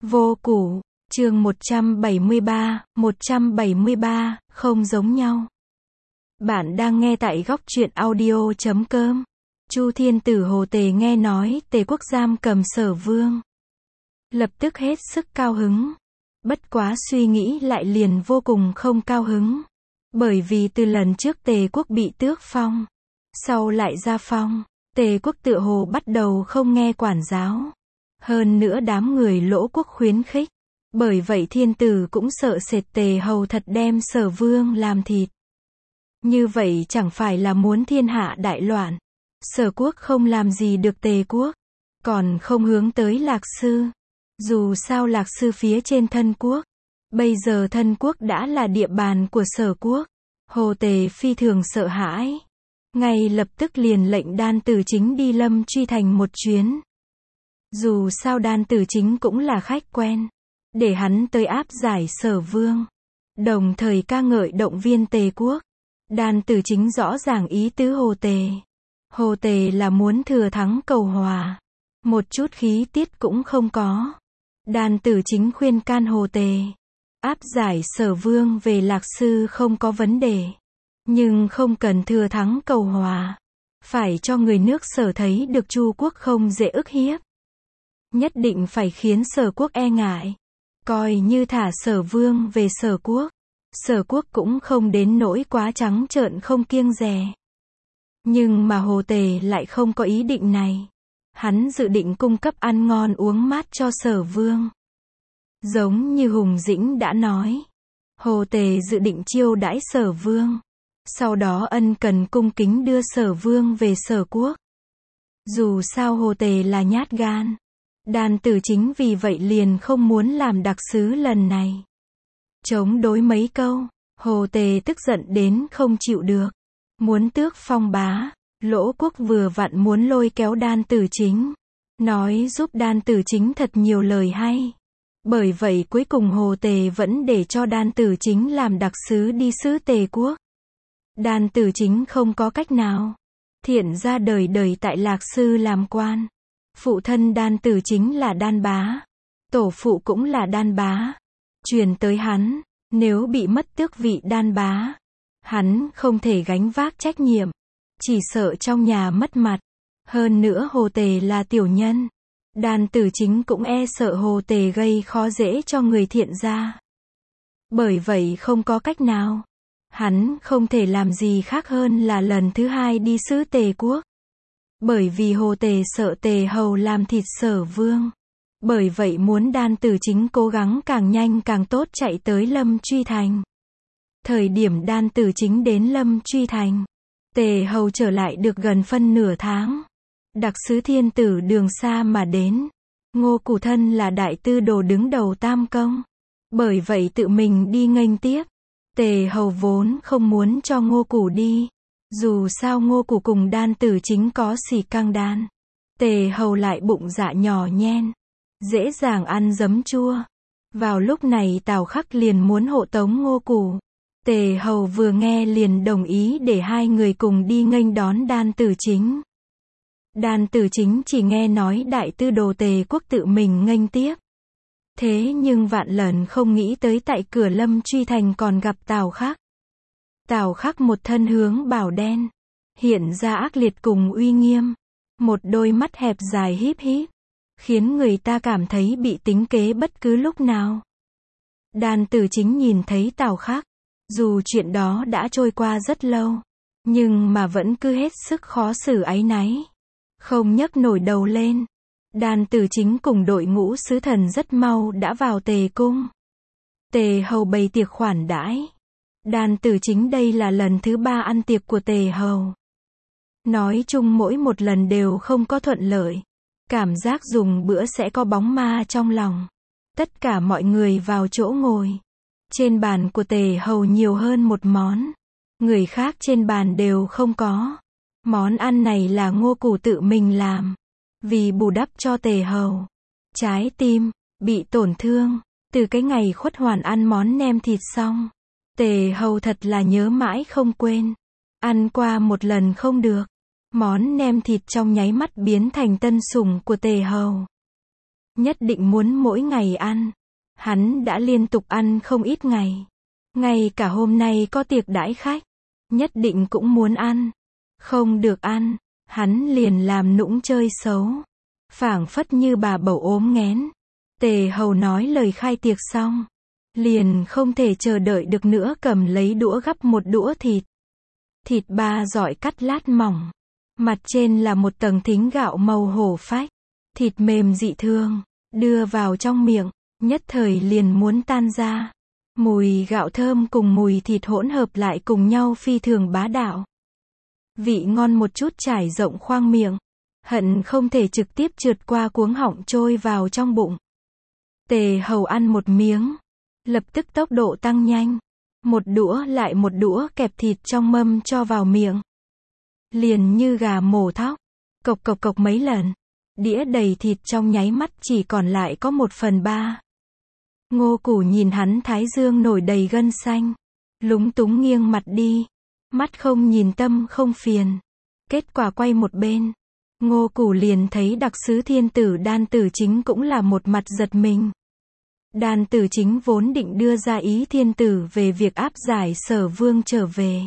Vô củ, chương 173, không giống nhau. Bạn đang nghe tại góc truyện audio.com. Chu Thiên Tử Hồ Tề nghe nói Tề quốc giam cầm Sở Vương, lập tức hết sức cao hứng. Bất quá suy nghĩ lại liền vô cùng không cao hứng. Bởi vì từ lần trước Tề quốc bị tước phong, sau lại ra phong, Tề quốc tựa hồ bắt đầu không nghe quản giáo. Hơn nữa đám người Lỗ quốc khuyến khích. Bởi vậy thiên tử cũng sợ sệt Tề hầu thật đem Sở Vương làm thịt. Như vậy chẳng phải là muốn thiên hạ đại loạn. Sở quốc không làm gì được Tề quốc, còn không hướng tới Lạc Sư. Dù sao Lạc Sư phía trên Thân quốc, bây giờ Thân quốc đã là địa bàn của Sở quốc. Hồ Tề phi thường sợ hãi, ngay lập tức liền lệnh Đan Tử Chính đi Lâm Truy Thành một chuyến. Dù sao Đan Tử Chính cũng là khách quen, để hắn tới áp giải Sở Vương, đồng thời ca ngợi động viên Tề quốc. Đan Tử Chính rõ ràng ý tứ Hồ Tề. Hồ Tề là muốn thừa thắng cầu hòa, một chút khí tiết cũng không có. Đan Tử Chính khuyên can Hồ Tề, áp giải Sở Vương về Lạc Sư không có vấn đề, nhưng không cần thừa thắng cầu hòa, phải cho người nước Sở thấy được Chu quốc không dễ ức hiếp. Nhất định phải khiến Sở quốc e ngại, coi như thả Sở Vương về Sở quốc, Sở quốc cũng không đến nỗi quá trắng trợn không kiêng dè. Nhưng mà Hồ Tề lại không có ý định này. Hắn dự định cung cấp ăn ngon uống mát cho Sở Vương. Giống như Hùng Dĩnh đã nói, Hồ Tề dự định chiêu đãi Sở Vương, sau đó ân cần cung kính đưa Sở Vương về Sở quốc. Dù sao Hồ Tề là nhát gan, Đan Tử Chính vì vậy liền không muốn làm đặc sứ lần này. Chống đối mấy câu, Hồ Tề tức giận đến không chịu được, muốn tước phong bá. Lỗ quốc vừa vặn muốn lôi kéo Đan Tử Chính, nói giúp Đan Tử Chính thật nhiều lời hay. Bởi vậy cuối cùng Hồ Tề vẫn để cho Đan Tử Chính làm đặc sứ đi sứ Tề quốc. Đan Tử Chính không có cách nào. Thiện ra đời đời tại Lạc Sư làm quan. Phụ thân Đan Tử Chính là Đan bá, tổ phụ cũng là Đan bá. Truyền tới hắn, nếu bị mất tước vị Đan bá, hắn không thể gánh vác trách nhiệm, chỉ sợ trong nhà mất mặt. Hơn nữa Hồ Tề là tiểu nhân, Đan Tử Chính cũng e sợ Hồ Tề gây khó dễ cho người Thiện gia. Bởi vậy không có cách nào, hắn không thể làm gì khác hơn là lần thứ hai đi sứ Tề quốc. Bởi vì Hồ Tề sợ Tề hầu làm thịt Sở Vương, bởi vậy muốn Đan Tử Chính cố gắng càng nhanh càng tốt chạy tới Lâm Truy Thành. Thời điểm Đan Tử Chính đến Lâm Truy Thành, Tề hầu trở lại được gần phân nửa tháng. Đặc sứ thiên tử đường xa mà đến. Ngô Củ thân là đại tư đồ đứng đầu Tam Công, bởi vậy tự mình đi nghênh tiếp. Tề hầu vốn không muốn cho Ngô Củ đi, dù sao Ngô Củ cùng Đan Tử Chính có xì căng đan. Tề hầu lại bụng dạ nhỏ nhen, dễ dàng ăn giấm chua. Vào lúc này Tào Khắc liền muốn hộ tống Ngô Củ. Tề hầu vừa nghe liền đồng ý để hai người cùng đi nghênh đón Đan Tử Chính. Đan Tử Chính chỉ nghe nói đại tư đồ Tề quốc tự mình nghênh tiếp. Thế nhưng vạn lần không nghĩ tới tại cửa Lâm Truy Thành còn gặp Tào Khắc. Tào Khắc một thân hướng bào đen, hiện ra ác liệt cùng uy nghiêm. Một đôi mắt hẹp dài híp híp, khiến người ta cảm thấy bị tính kế bất cứ lúc nào. Đan Tử Chính nhìn thấy Tào Khắc, dù chuyện đó đã trôi qua rất lâu, nhưng mà vẫn cứ hết sức khó xử áy náy, không nhấc nổi đầu lên. Đan Tử Chính cùng đội ngũ sứ thần rất mau đã vào Tề cung. Tề hầu bày tiệc khoản đãi. Đan Tử Chính đây là lần thứ 3 ăn tiệc của Tề hầu. Nói chung mỗi một lần đều không có thuận lợi. Cảm giác dùng bữa sẽ có bóng ma trong lòng. Tất cả mọi người vào chỗ ngồi. Trên bàn của Tề hầu nhiều hơn một món. Người khác trên bàn đều không có. Món ăn này là Ngô Củ tự mình làm. Vì bù đắp cho Tề hầu trái tim bị tổn thương, từ cái ngày Khuất Hoàn ăn món nem thịt xong, Tề hầu thật là nhớ mãi không quên. Ăn qua một lần không được, món nem thịt trong nháy mắt biến thành tân sủng của Tề hầu. Nhất định muốn mỗi ngày ăn. Hắn đã liên tục ăn không ít ngày. Ngay cả hôm nay có tiệc đãi khách. Nhất định cũng muốn ăn. Không được ăn, hắn liền làm nũng chơi xấu. Phảng phất như bà bầu ốm nghén. Tề Hầu nói lời khai tiệc xong. Liền không thể chờ đợi được nữa cầm lấy đũa gắp một đũa thịt. Thịt ba dọi cắt lát mỏng. Mặt trên là một tầng thính gạo màu hổ phách. Thịt mềm dị thương. Đưa vào trong miệng. Nhất thời liền muốn tan ra. Mùi gạo thơm cùng mùi thịt hỗn hợp lại cùng nhau phi thường bá đạo. Vị ngon một chút trải rộng khoang miệng. Hận không thể trực tiếp trượt qua cuống họng trôi vào trong bụng. Tề Hầu ăn một miếng. Lập tức tốc độ tăng nhanh. Một đũa lại một đũa kẹp thịt trong mâm cho vào miệng. Liền như gà mổ thóc. Cộc cộc cộc mấy lần. Đĩa đầy thịt trong nháy mắt chỉ còn lại có 1/3. Ngô Củ nhìn hắn thái dương nổi đầy gân xanh. Lúng túng nghiêng mặt đi. Mắt không nhìn tâm không phiền. Kết quả quay một bên. Ngô Củ liền thấy đặc sứ thiên tử Đan Tử Chính cũng là một mặt giật mình. Đan Tử Chính vốn định đưa ra ý thiên tử về việc áp giải Sở Vương trở về.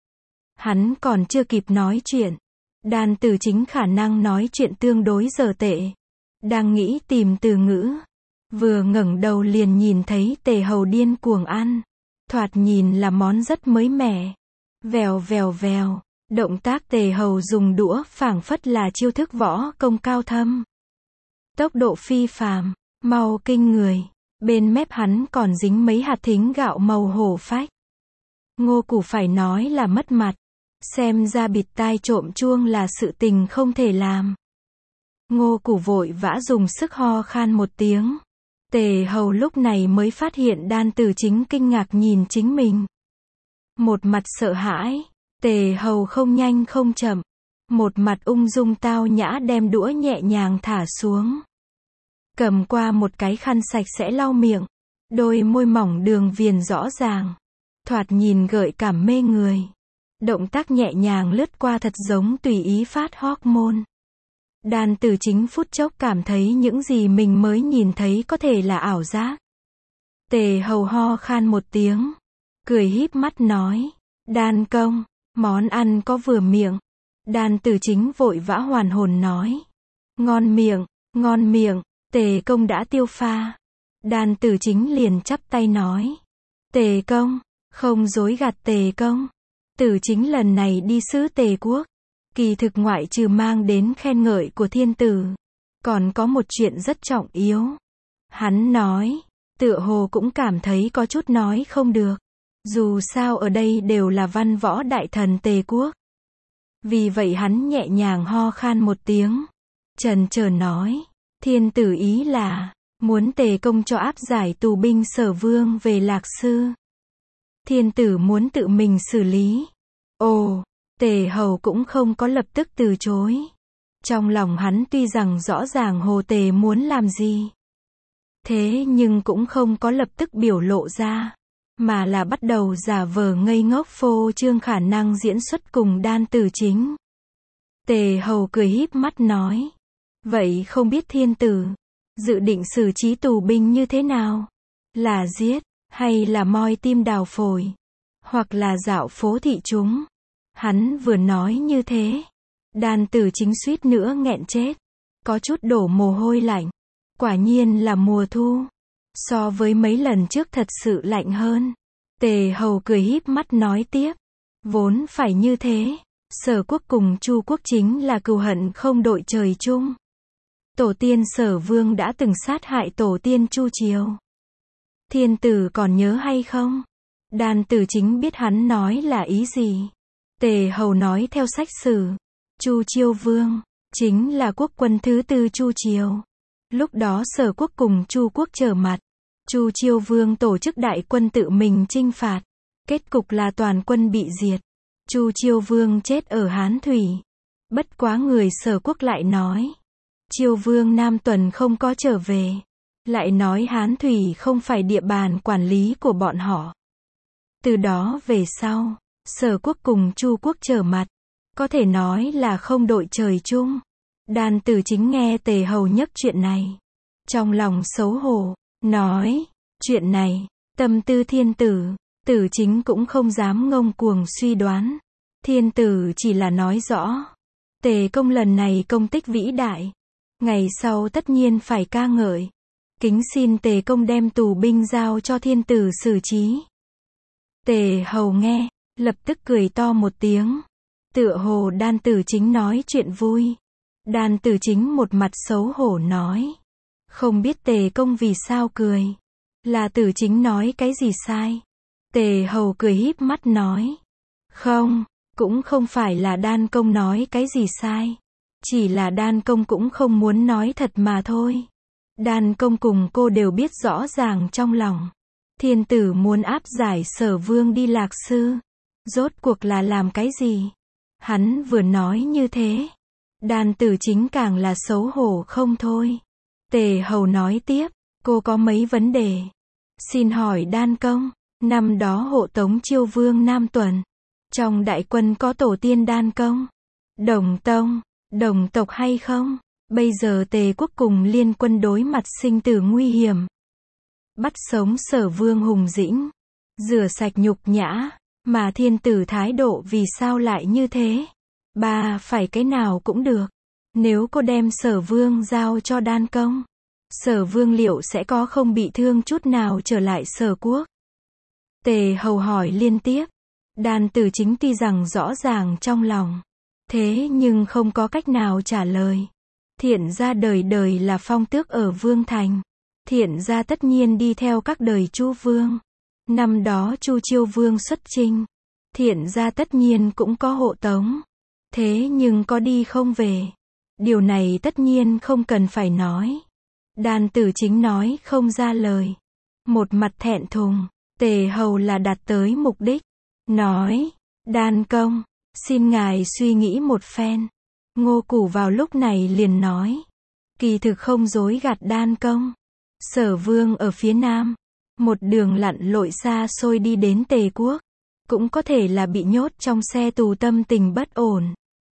Hắn còn chưa kịp nói chuyện. Đan Tử Chính khả năng nói chuyện tương đối dở tệ. Đang nghĩ tìm từ ngữ. Vừa ngẩng đầu liền nhìn thấy Tề Hầu điên cuồng ăn. Thoạt nhìn là món rất mới mẻ. Vèo vèo vèo. Động tác Tề Hầu dùng đũa phảng phất là chiêu thức võ công cao thâm. Tốc độ phi phàm, mau kinh người. Bên mép hắn còn dính mấy hạt thính gạo màu hổ phách. Ngô Củ phải nói là mất mặt. Xem ra bịt tai trộm chuông là sự tình không thể làm. Ngô Củ vội vã dùng sức ho khan một tiếng. Tề Hầu lúc này mới phát hiện Đan Tử Chính kinh ngạc nhìn chính mình. Một mặt sợ hãi. Tề Hầu không nhanh không chậm. Một mặt ung dung tao nhã đem đũa nhẹ nhàng thả xuống. Cầm qua một cái khăn sạch sẽ lau miệng. Đôi môi mỏng đường viền rõ ràng. Thoạt nhìn gợi cảm mê người. Động tác nhẹ nhàng lướt qua thật giống tùy ý phát hormone. Đan Tử Chính phút chốc cảm thấy những gì mình mới nhìn thấy có thể là ảo giác. Tề Hầu ho khan một tiếng. Cười híp mắt nói. Đan công, món ăn có vừa miệng. Đan Tử Chính vội vã hoàn hồn nói. Ngon miệng, ngon miệng. Tề công đã tiêu pha. Đan Tử Chính liền chắp tay nói. Tề công, không dối gạt Tề công. Tử Chính lần này đi sứ Tề quốc. Kỳ thực ngoại trừ mang đến khen ngợi của thiên tử. Còn có một chuyện rất trọng yếu. Hắn nói. Tựa hồ cũng cảm thấy có chút nói không được. Dù sao ở đây đều là văn võ đại thần Tề quốc. Vì vậy hắn nhẹ nhàng ho khan một tiếng. Chần chờ nói. Thiên tử ý là. Muốn Tề công cho áp giải tù binh Sở Vương về Lạc Sư. Thiên tử muốn tự mình xử lý. Ồ. Tề Hầu cũng không có lập tức từ chối. Trong lòng hắn tuy rằng rõ ràng Hồ Tề muốn làm gì. Thế nhưng cũng không có lập tức biểu lộ ra. Mà là bắt đầu giả vờ ngây ngốc phô trương khả năng diễn xuất cùng Đan Tử Chính. Tề Hầu cười híp mắt nói. Vậy không biết thiên tử. Dự định xử trí tù binh như thế nào? Là giết, hay là moi tim đào phổi? Hoặc là dạo phố thị chúng? Hắn vừa nói như thế. Đan Tử Chính suýt nữa nghẹn chết. Có chút đổ mồ hôi lạnh. Quả nhiên là mùa thu. So với mấy lần trước thật sự lạnh hơn. Tề Hầu cười híp mắt nói tiếp. Vốn phải như thế. Sở quốc cùng Chu quốc chính là cừu hận không đội trời chung. Tổ tiên Sở Vương đã từng sát hại tổ tiên Chu triều. Thiên tử còn nhớ hay không? Đan Tử Chính biết hắn nói là ý gì. Tề Hầu nói theo sách sử. Chu Chiêu Vương chính là quốc quân thứ tư Chu triều. Lúc đó Sở quốc cùng Chu quốc trở mặt. Chu Chiêu Vương tổ chức đại quân tự mình chinh phạt. Kết cục là toàn quân bị diệt. Chu Chiêu Vương chết ở Hán Thủy. Bất quá người Sở quốc lại nói. Chiêu Vương Nam Tuần không có trở về. Lại nói Hán Thủy không phải địa bàn quản lý của bọn họ. Từ đó về sau, Sở quốc cùng Chu quốc trở mặt. Có thể nói là không đội trời chung. Đan Tử Chính nghe Tề Hầu nhắc chuyện này. trong lòng xấu hổ, nói, chuyện này, tâm tư thiên tử, tử chính cũng không dám ngông cuồng suy đoán. Thiên tử chỉ là nói rõ, Tề công lần này công tích vĩ đại, ngày sau tất nhiên phải ca ngợi. Kính xin Tề công đem tù binh giao cho thiên tử xử trí. Tề hầu nghe, lập tức cười to một tiếng. Tựa hồ Đan Tử Chính nói chuyện vui. Đan Tử Chính một mặt xấu hổ nói. Không biết Tề công vì sao cười. Là Tử Chính nói cái gì sai. Tề hầu cười híp mắt nói. Không, cũng không phải là Đan công nói cái gì sai. Chỉ là Đan công cũng không muốn nói thật mà thôi. Đan công cùng cô đều biết rõ ràng trong lòng. Thiên tử muốn áp giải Sở Vương đi lạc sư. Rốt cuộc là làm cái gì? Hắn vừa nói như thế. Đan Tử Chính càng là xấu hổ không thôi. Tề hầu nói tiếp, cô có mấy vấn đề. Xin hỏi Đan công, năm đó hộ tống Chiêu Vương Nam Tuần. Trong đại quân có tổ tiên Đan công, đồng tông, đồng tộc hay không? Bây giờ Tề quốc cùng liên quân đối mặt sinh tử nguy hiểm. Bắt sống Sở Vương hùng dĩnh, rửa sạch nhục nhã, mà thiên tử thái độ vì sao lại như thế? Bà phải cái nào cũng được. Nếu cô đem Sở Vương giao cho Đan công, Sở Vương liệu sẽ có không bị thương chút nào trở lại Sở quốc? Tề hầu hỏi liên tiếp. Đan Tử Chính tuy rằng rõ ràng trong lòng, thế nhưng không có cách nào trả lời. Thiện gia đời đời là phong tước ở Vương Thành. Thiện gia tất nhiên đi theo các đời Chu Vương. Năm đó Chu Chiêu Vương xuất chinh, Thiện gia tất nhiên cũng có hộ tống. Thế nhưng có đi không về. Điều này tất nhiên không cần phải nói. Đan Tử Chính nói không ra lời. Một mặt thẹn thùng, Tề hầu là đạt tới mục đích. Nói, Đan công, xin ngài suy nghĩ một phen. Ngô Củ vào lúc này liền nói. Kỳ thực không dối gạt Đan công. Sở Vương ở phía Nam, một đường lặn lội xa xôi đi đến Tề quốc. Cũng có thể là bị nhốt trong xe tù tâm tình bất ổn.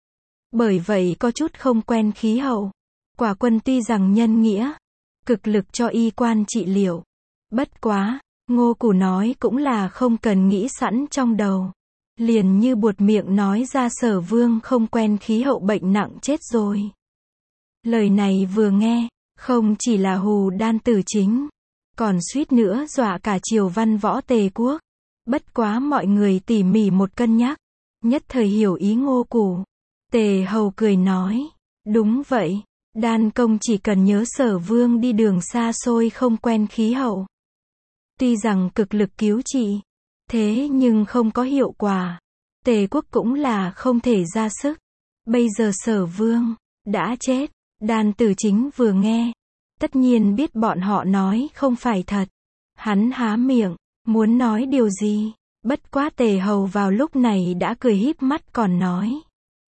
Bởi vậy có chút không quen khí hậu. Quả quân tuy rằng nhân nghĩa, cực lực cho y quan trị liệu. Bất quá, Ngô Củ nói cũng là không cần nghĩ sẵn trong đầu. Liền như buột miệng nói ra Sở Vương không quen khí hậu bệnh nặng chết rồi. Lời này vừa nghe, không chỉ là hù Đan Tử Chính, còn suýt nữa dọa cả triều văn võ Tề quốc. Bất quá mọi người tỉ mỉ một cân nhắc, nhất thời hiểu ý Ngô Củ. Tề hầu cười nói, đúng vậy, Đan công chỉ cần nhớ Sở Vương đi đường xa xôi không quen khí hậu. Tuy rằng cực lực cứu trị, thế nhưng không có hiệu quả. Tề quốc cũng là không thể ra sức. Bây giờ Sở Vương đã chết. Đan Tử Chính vừa nghe, tất nhiên biết bọn họ nói không phải thật. Hắn há miệng, muốn nói điều gì. Bất quá Tề hầu vào lúc này đã cười híp mắt còn nói.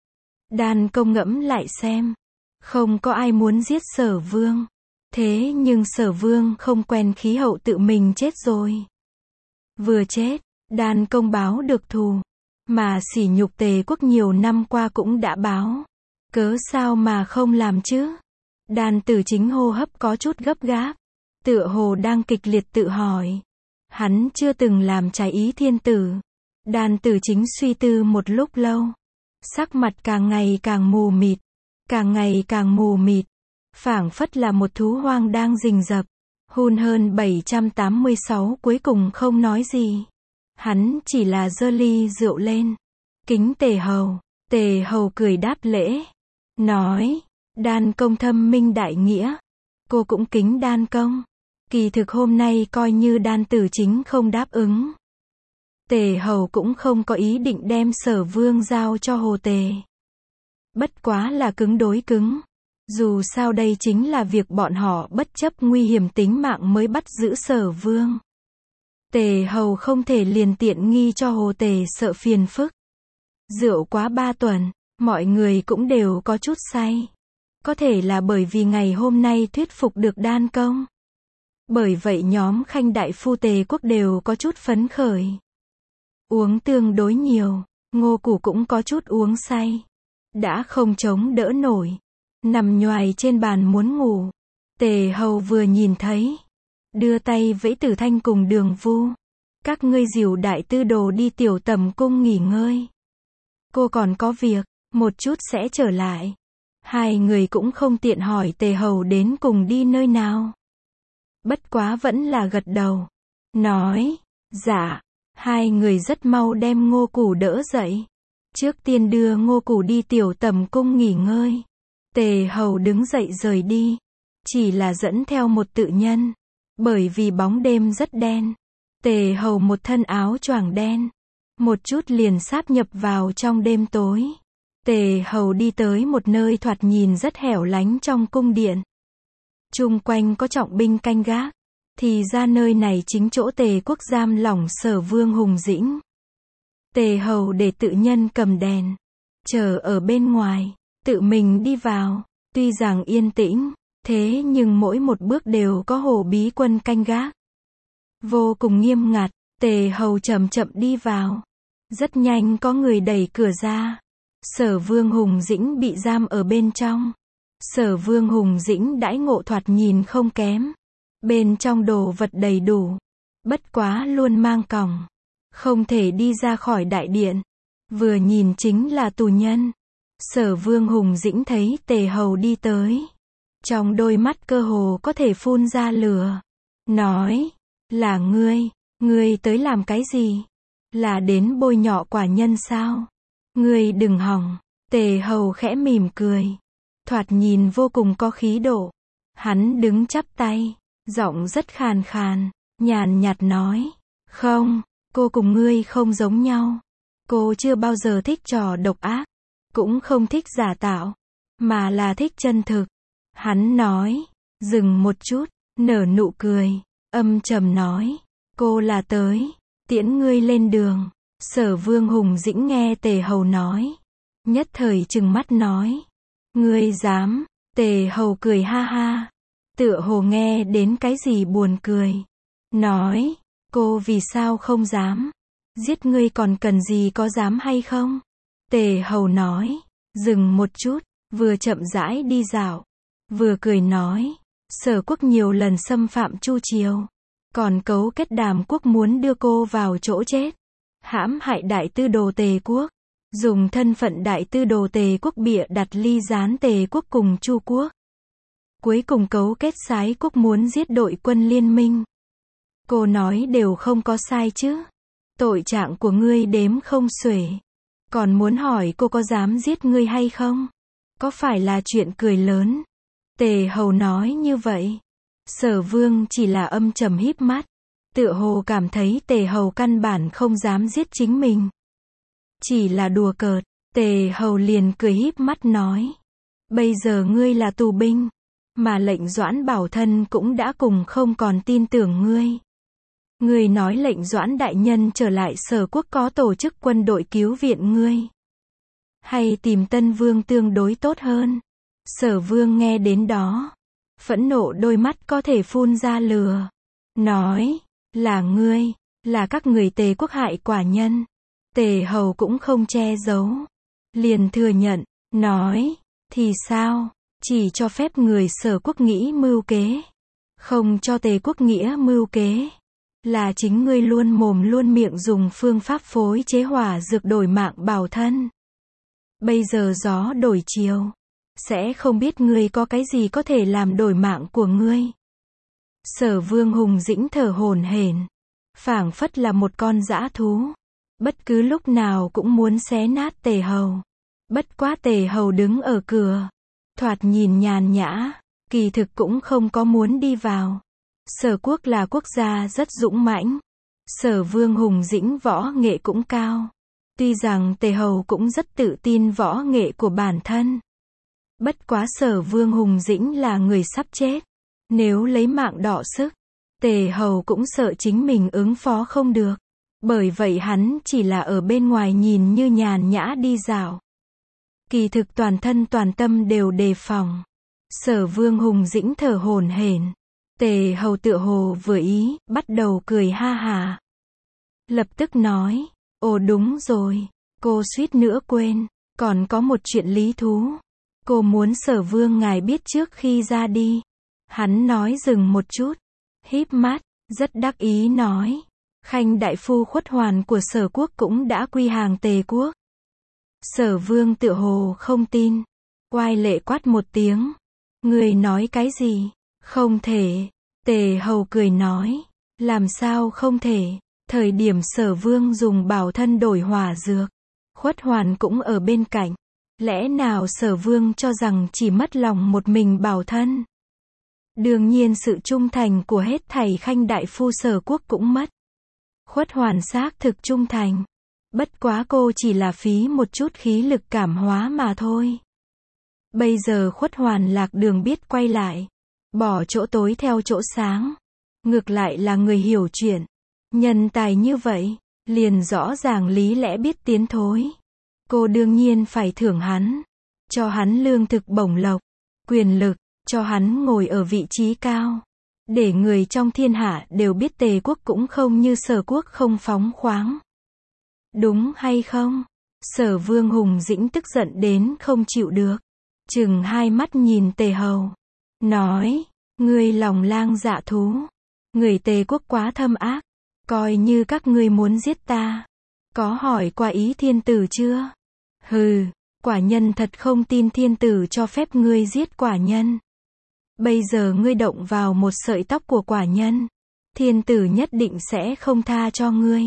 Đan công ngẫm lại xem. Không có ai muốn giết Sở Vương. Thế nhưng Sở Vương không quen khí hậu tự mình chết rồi. Vừa chết, Đan công báo được thù. Mà sỉ nhục Tề quốc nhiều năm qua cũng đã báo. Cớ sao mà không làm chứ? Đan Tử Chính hô hấp có chút gấp gáp. Tựa hồ đang kịch liệt tự hỏi. Hắn chưa từng làm trái ý thiên tử. Đan Tử Chính suy tư một lúc lâu. Sắc mặt càng ngày càng mù mịt. Càng ngày càng mù mịt. Phảng phất là một thú hoang đang rình rập. Hun hơn 786 cuối cùng không nói gì. Hắn chỉ là giơ ly rượu lên. Kính Tề hầu. Tề hầu cười đáp lễ. Nói, Đan công thâm minh đại nghĩa. Cô cũng kính Đan công. Kỳ thực hôm nay coi như Đan Tử Chính không đáp ứng. Tề hầu cũng không có ý định đem Sở Vương giao cho Hồ Tề. Bất quá là cứng đối cứng. Dù sao đây chính là việc bọn họ bất chấp nguy hiểm tính mạng mới bắt giữ Sở Vương. Tề hầu không thể liền tiện nghi cho Hồ Tề sợ phiền phức. Rượu quá 3 tuần, mọi người cũng đều có chút say. Có thể là bởi vì ngày hôm nay thuyết phục được Đan công. Bởi vậy nhóm khanh đại phu Tề quốc đều có chút phấn khởi. Uống tương đối nhiều, Ngô Củ cũng có chút uống say. Đã không chống đỡ nổi. Nằm nhoài trên bàn muốn ngủ. Tề hầu vừa nhìn thấy, đưa tay vẫy Tử Thanh cùng Đường Vu. Các ngươi dìu đại tư đồ đi tiểu tầm cung nghỉ ngơi. Cô còn có việc, một chút sẽ trở lại. Hai người cũng không tiện hỏi Tề hầu đến cùng đi nơi nào. Bất quá vẫn là gật đầu. Nói, dạ. Hai người rất mau đem Ngô Củ đỡ dậy. Trước tiên đưa Ngô Củ đi tiểu tầm cung nghỉ ngơi. Tề hầu đứng dậy rời đi. Chỉ là dẫn theo một tự nhân. Bởi vì bóng đêm rất đen. Tề hầu một thân áo choàng đen. Một chút liền sáp nhập vào trong đêm tối. Tề hầu đi tới một nơi thoạt nhìn rất hẻo lánh trong cung điện. Chung quanh có trọng binh canh gác. Thì ra nơi này chính chỗ Tề quốc giam lỏng Sở Vương Hùng Dĩnh. Tề hầu để tự nhân cầm đèn. Chờ ở bên ngoài. Tự mình đi vào. Tuy rằng yên tĩnh. Thế nhưng mỗi một bước đều có hổ bí quân canh gác. Vô cùng nghiêm ngặt. Tề hầu chậm chậm đi vào. Rất nhanh có người đẩy cửa ra. Sở Vương Hùng Dĩnh bị giam ở bên trong. Sở Vương Hùng Dĩnh đãi ngộ thoạt nhìn không kém. Bên trong đồ vật đầy đủ. Bất quá luôn mang còng. Không thể đi ra khỏi đại điện. Vừa nhìn chính là tù nhân. Sở Vương Hùng Dĩnh thấy Tề hầu đi tới. Trong đôi mắt cơ hồ có thể phun ra lửa. Nói, là ngươi tới làm cái gì? Là đến bôi nhọ quả nhân sao? Ngươi đừng hòng. Tề hầu khẽ mỉm cười. Thoạt nhìn vô cùng có khí độ. Hắn đứng chắp tay. Giọng rất khàn khàn. Nhàn nhạt nói. Không, cô cùng ngươi không giống nhau. Cô chưa bao giờ thích trò độc ác. Cũng không thích giả tạo. Mà là thích chân thực. Hắn nói. Dừng một chút. Nở nụ cười. Âm trầm nói. Cô là tới. Tiễn ngươi lên đường. Sở Vương Hùng Dĩnh nghe Tề hầu nói. Nhất thời trừng mắt nói. Ngươi dám. Tề hầu cười ha ha. Tựa hồ nghe đến cái gì buồn cười. Nói. Cô vì sao không dám? Giết ngươi còn cần gì có dám hay không? Tề hầu nói. Dừng một chút. Vừa chậm rãi đi dạo. Vừa cười nói. Sở quốc nhiều lần xâm phạm Chu triều. Còn cấu kết Đàm quốc muốn đưa cô vào chỗ chết. Hãm hại đại tư đồ Tề quốc. Dùng thân phận đại tư đồ Tề quốc bịa đặt ly gián Tề quốc cùng Chu quốc. Cuối cùng cấu kết Sái quốc muốn giết đội quân liên minh. Cô nói đều không có sai chứ. Tội trạng của ngươi đếm không xuể. Còn muốn hỏi cô có dám giết ngươi hay không? Có phải là chuyện cười lớn? Tề hầu nói như vậy. Sở Vương chỉ là âm trầm híp mắt. Tựa hồ cảm thấy Tề hầu căn bản không dám giết chính mình. Chỉ là đùa cợt. Tề hầu liền cười híp mắt nói. Bây giờ ngươi là tù binh. Mà lệnh Doãn Bảo Thân cũng đã cùng không còn tin tưởng ngươi. Ngươi nói lệnh Doãn đại nhân trở lại Sở quốc có tổ chức quân đội cứu viện ngươi. Hay tìm Tân Vương tương đối tốt hơn. Sở Vương nghe đến đó. Phẫn nộ đôi mắt có thể phun ra lửa. Nói. Là ngươi. Là các người Tề quốc hại quả nhân. Tề hầu cũng không che giấu. Liền thừa nhận. Nói. Thì sao? Chỉ cho phép người Sở quốc nghĩ mưu kế. Không cho Tề quốc nghĩa mưu kế. Là chính ngươi luôn mồm luôn miệng dùng phương pháp phối chế hỏa dược đổi mạng Bảo Thân. Bây giờ gió đổi chiều. Sẽ không biết ngươi có cái gì có thể làm đổi mạng của ngươi. Sở Vương Hùng Dĩnh thở hổn hển. Phảng phất là một con dã thú. Bất cứ lúc nào cũng muốn xé nát Tề hầu. Bất quá Tề hầu đứng ở cửa. Thoạt nhìn nhàn nhã. Kỳ thực cũng không có muốn đi vào. Sở quốc là quốc gia rất dũng mãnh. Sở Vương Hùng Dĩnh võ nghệ cũng cao. Tuy rằng Tề hầu cũng rất tự tin võ nghệ của bản thân. Bất quá Sở Vương Hùng Dĩnh là người sắp chết. Nếu lấy mạng đọ sức, Tề hầu cũng sợ chính mình ứng phó không được. Bởi vậy hắn chỉ là ở bên ngoài nhìn như nhàn nhã đi dạo. Kỳ thực toàn thân toàn tâm đều đề phòng. Sở Vương Hùng Dĩnh thở hổn hển. Tề hầu tựa hồ vừa ý, bắt đầu cười ha hà. Lập tức nói, ồ đúng rồi, cô suýt nữa quên, còn có một chuyện lý thú. Cô muốn Sở Vương ngài biết trước khi ra đi. Hắn nói dừng một chút, híp mắt, rất đắc ý nói. Khanh đại phu Khuất Hoàn của Sở quốc cũng đã quy hàng Tề quốc. Sở Vương tựa hồ không tin. Oai lệ quát một tiếng. Người nói cái gì? Không thể. Tề hầu cười nói. Làm sao không thể? Thời điểm Sở Vương dùng bảo thân đổi hỏa dược, Khuất Hoàn cũng ở bên cạnh. Lẽ nào Sở Vương cho rằng chỉ mất lòng một mình bảo thân? Đương nhiên sự trung thành của hết thảy Khanh đại phu Sở quốc cũng mất. Khuất Hoàn xác thực trung thành. Bất quá cô chỉ là phí một chút khí lực cảm hóa mà thôi. Bây giờ Khuất Hoàn lạc đường biết quay lại. Bỏ chỗ tối theo chỗ sáng. Ngược lại là người hiểu chuyện. Nhân tài như vậy, liền rõ ràng lý lẽ biết tiến thối. Cô đương nhiên phải thưởng hắn. Cho hắn lương thực bổng lộc, quyền lực, cho hắn ngồi ở vị trí cao. Để người trong thiên hạ đều biết Tề quốc cũng không như Sở quốc không phóng khoáng. Đúng hay không? Sở Vương Hùng Dĩnh tức giận đến không chịu được. Trừng hai mắt nhìn Tề hầu. Nói, ngươi lòng lang dạ thú. Người Tề quốc quá thâm ác. Coi như các ngươi muốn giết ta. Có hỏi qua ý thiên tử chưa? Hừ, quả nhân thật không tin thiên tử cho phép ngươi giết quả nhân. Bây giờ ngươi động vào một sợi tóc của quả nhân. Thiên tử nhất định sẽ không tha cho ngươi.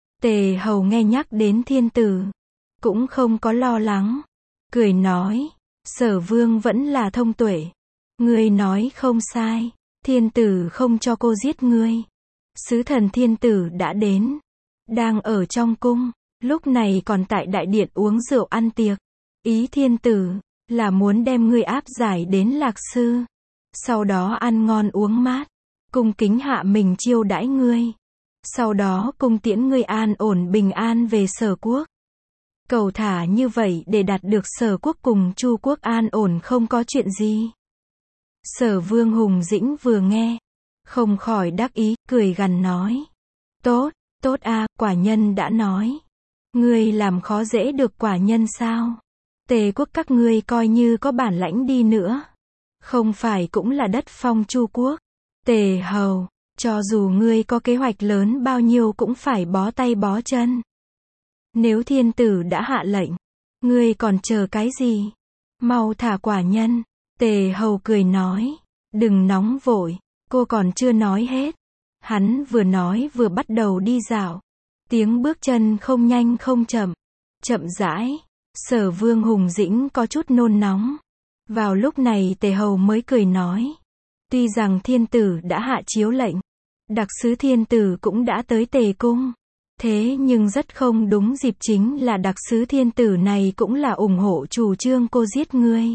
Tề hầu nghe nhắc đến thiên tử. Cũng không có lo lắng. Cười nói. Sở Vương vẫn là thông tuệ. Ngươi nói không sai. Thiên tử không cho cô giết ngươi. Sứ thần thiên tử đã đến. Đang ở trong cung. Lúc này còn tại đại điện uống rượu ăn tiệc. Ý thiên tử là muốn đem ngươi áp giải đến Lạc Sư. Sau đó ăn ngon uống mát. Cung kính hạ mình chiêu đãi ngươi. Sau đó cung tiễn ngươi an ổn bình an về Sở quốc. Cầu thả như vậy để đạt được Sở quốc cùng Chu quốc an ổn không có chuyện gì. Sở Vương Hùng Dĩnh vừa nghe, không khỏi đắc ý, cười gằn nói. Tốt, tốt a, quả nhân đã nói. Ngươi làm khó dễ được quả nhân sao? Tề quốc các ngươi coi như có bản lãnh đi nữa. Không phải cũng là đất phong Chu quốc. Tề hầu, cho dù ngươi có kế hoạch lớn bao nhiêu cũng phải bó tay bó chân. Nếu thiên tử đã hạ lệnh, ngươi còn chờ cái gì? Mau thả quả nhân. Tề hầu cười nói. Đừng nóng vội, cô còn chưa nói hết. Hắn vừa nói vừa bắt đầu đi dạo. Tiếng bước chân không nhanh không chậm. Chậm rãi. Sở Vương Hùng Dĩnh có chút nôn nóng. Vào lúc này Tề hầu mới cười nói. Tuy rằng thiên tử đã hạ chiếu lệnh, đặc sứ thiên tử cũng đã tới Tề cung. Thế nhưng rất không đúng dịp, chính là đặc sứ thiên tử này cũng là ủng hộ chủ trương cô giết ngươi.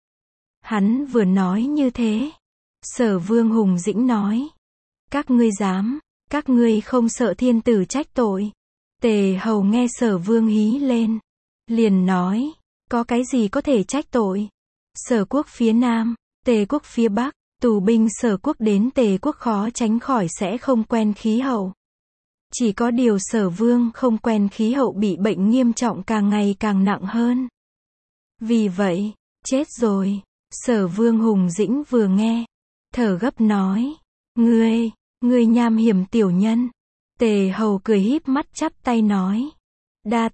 Hắn vừa nói như thế. Sở Vương Hùng Dĩnh nói. Các ngươi dám, các ngươi không sợ thiên tử trách tội. Tề hầu nghe Sở Vương hí lên. Liền nói, có cái gì có thể trách tội? Sở quốc phía Nam, Tề quốc phía Bắc, tù binh Sở quốc đến Tề quốc khó tránh khỏi sẽ không quen khí hậu. Chỉ có điều Sở Vương không quen khí hậu bị bệnh nghiêm trọng càng ngày càng nặng hơn. Vì vậy, chết rồi. Sở Vương Hùng Dĩnh vừa nghe, thở gấp nói. Ngươi nham hiểm tiểu nhân. Tề hầu cười híp mắt chắp tay nói. Đa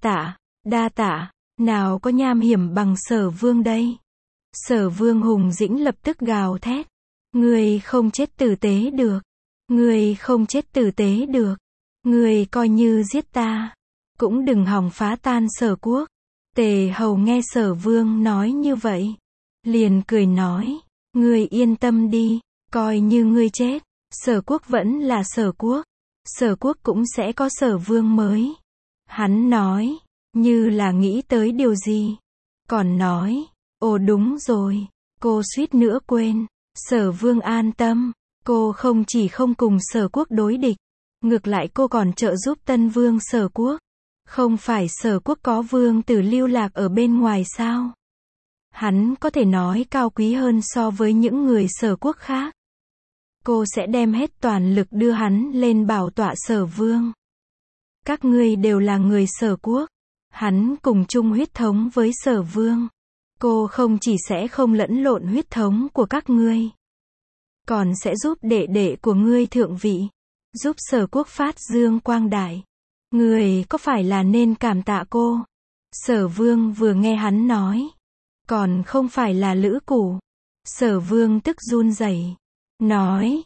tạ, nào có nham hiểm bằng Sở Vương đây. Sở Vương Hùng Dĩnh lập tức gào thét. Ngươi không chết tử tế được. Ngươi không chết tử tế được. Ngươi coi như giết ta, cũng đừng hòng phá tan Sở quốc. Tề hầu nghe Sở Vương nói như vậy, liền cười nói. Ngươi yên tâm đi, coi như ngươi chết, Sở quốc vẫn là Sở quốc. Sở quốc cũng sẽ có Sở Vương mới. Hắn nói, như là nghĩ tới điều gì. Còn nói, ồ đúng rồi, cô suýt nữa quên. Sở Vương an tâm, cô không chỉ không cùng Sở quốc đối địch, ngược lại cô còn trợ giúp Tân Vương Sở quốc. Không phải Sở quốc có vương tử lưu lạc ở bên ngoài sao? Hắn có thể nói cao quý hơn so với những người Sở quốc khác. Cô sẽ đem hết toàn lực đưa hắn lên bảo tọa Sở Vương. Các ngươi đều là người Sở quốc. Hắn cùng chung huyết thống với Sở Vương. Cô không chỉ sẽ không lẫn lộn huyết thống của các ngươi, còn sẽ giúp đệ đệ của ngươi thượng vị, giúp Sở quốc phát dương quang đại. Ngươi có phải là nên cảm tạ cô? Sở Vương vừa nghe hắn nói, còn không phải là Lữ Củ. Sở Vương tức run rẩy, nói,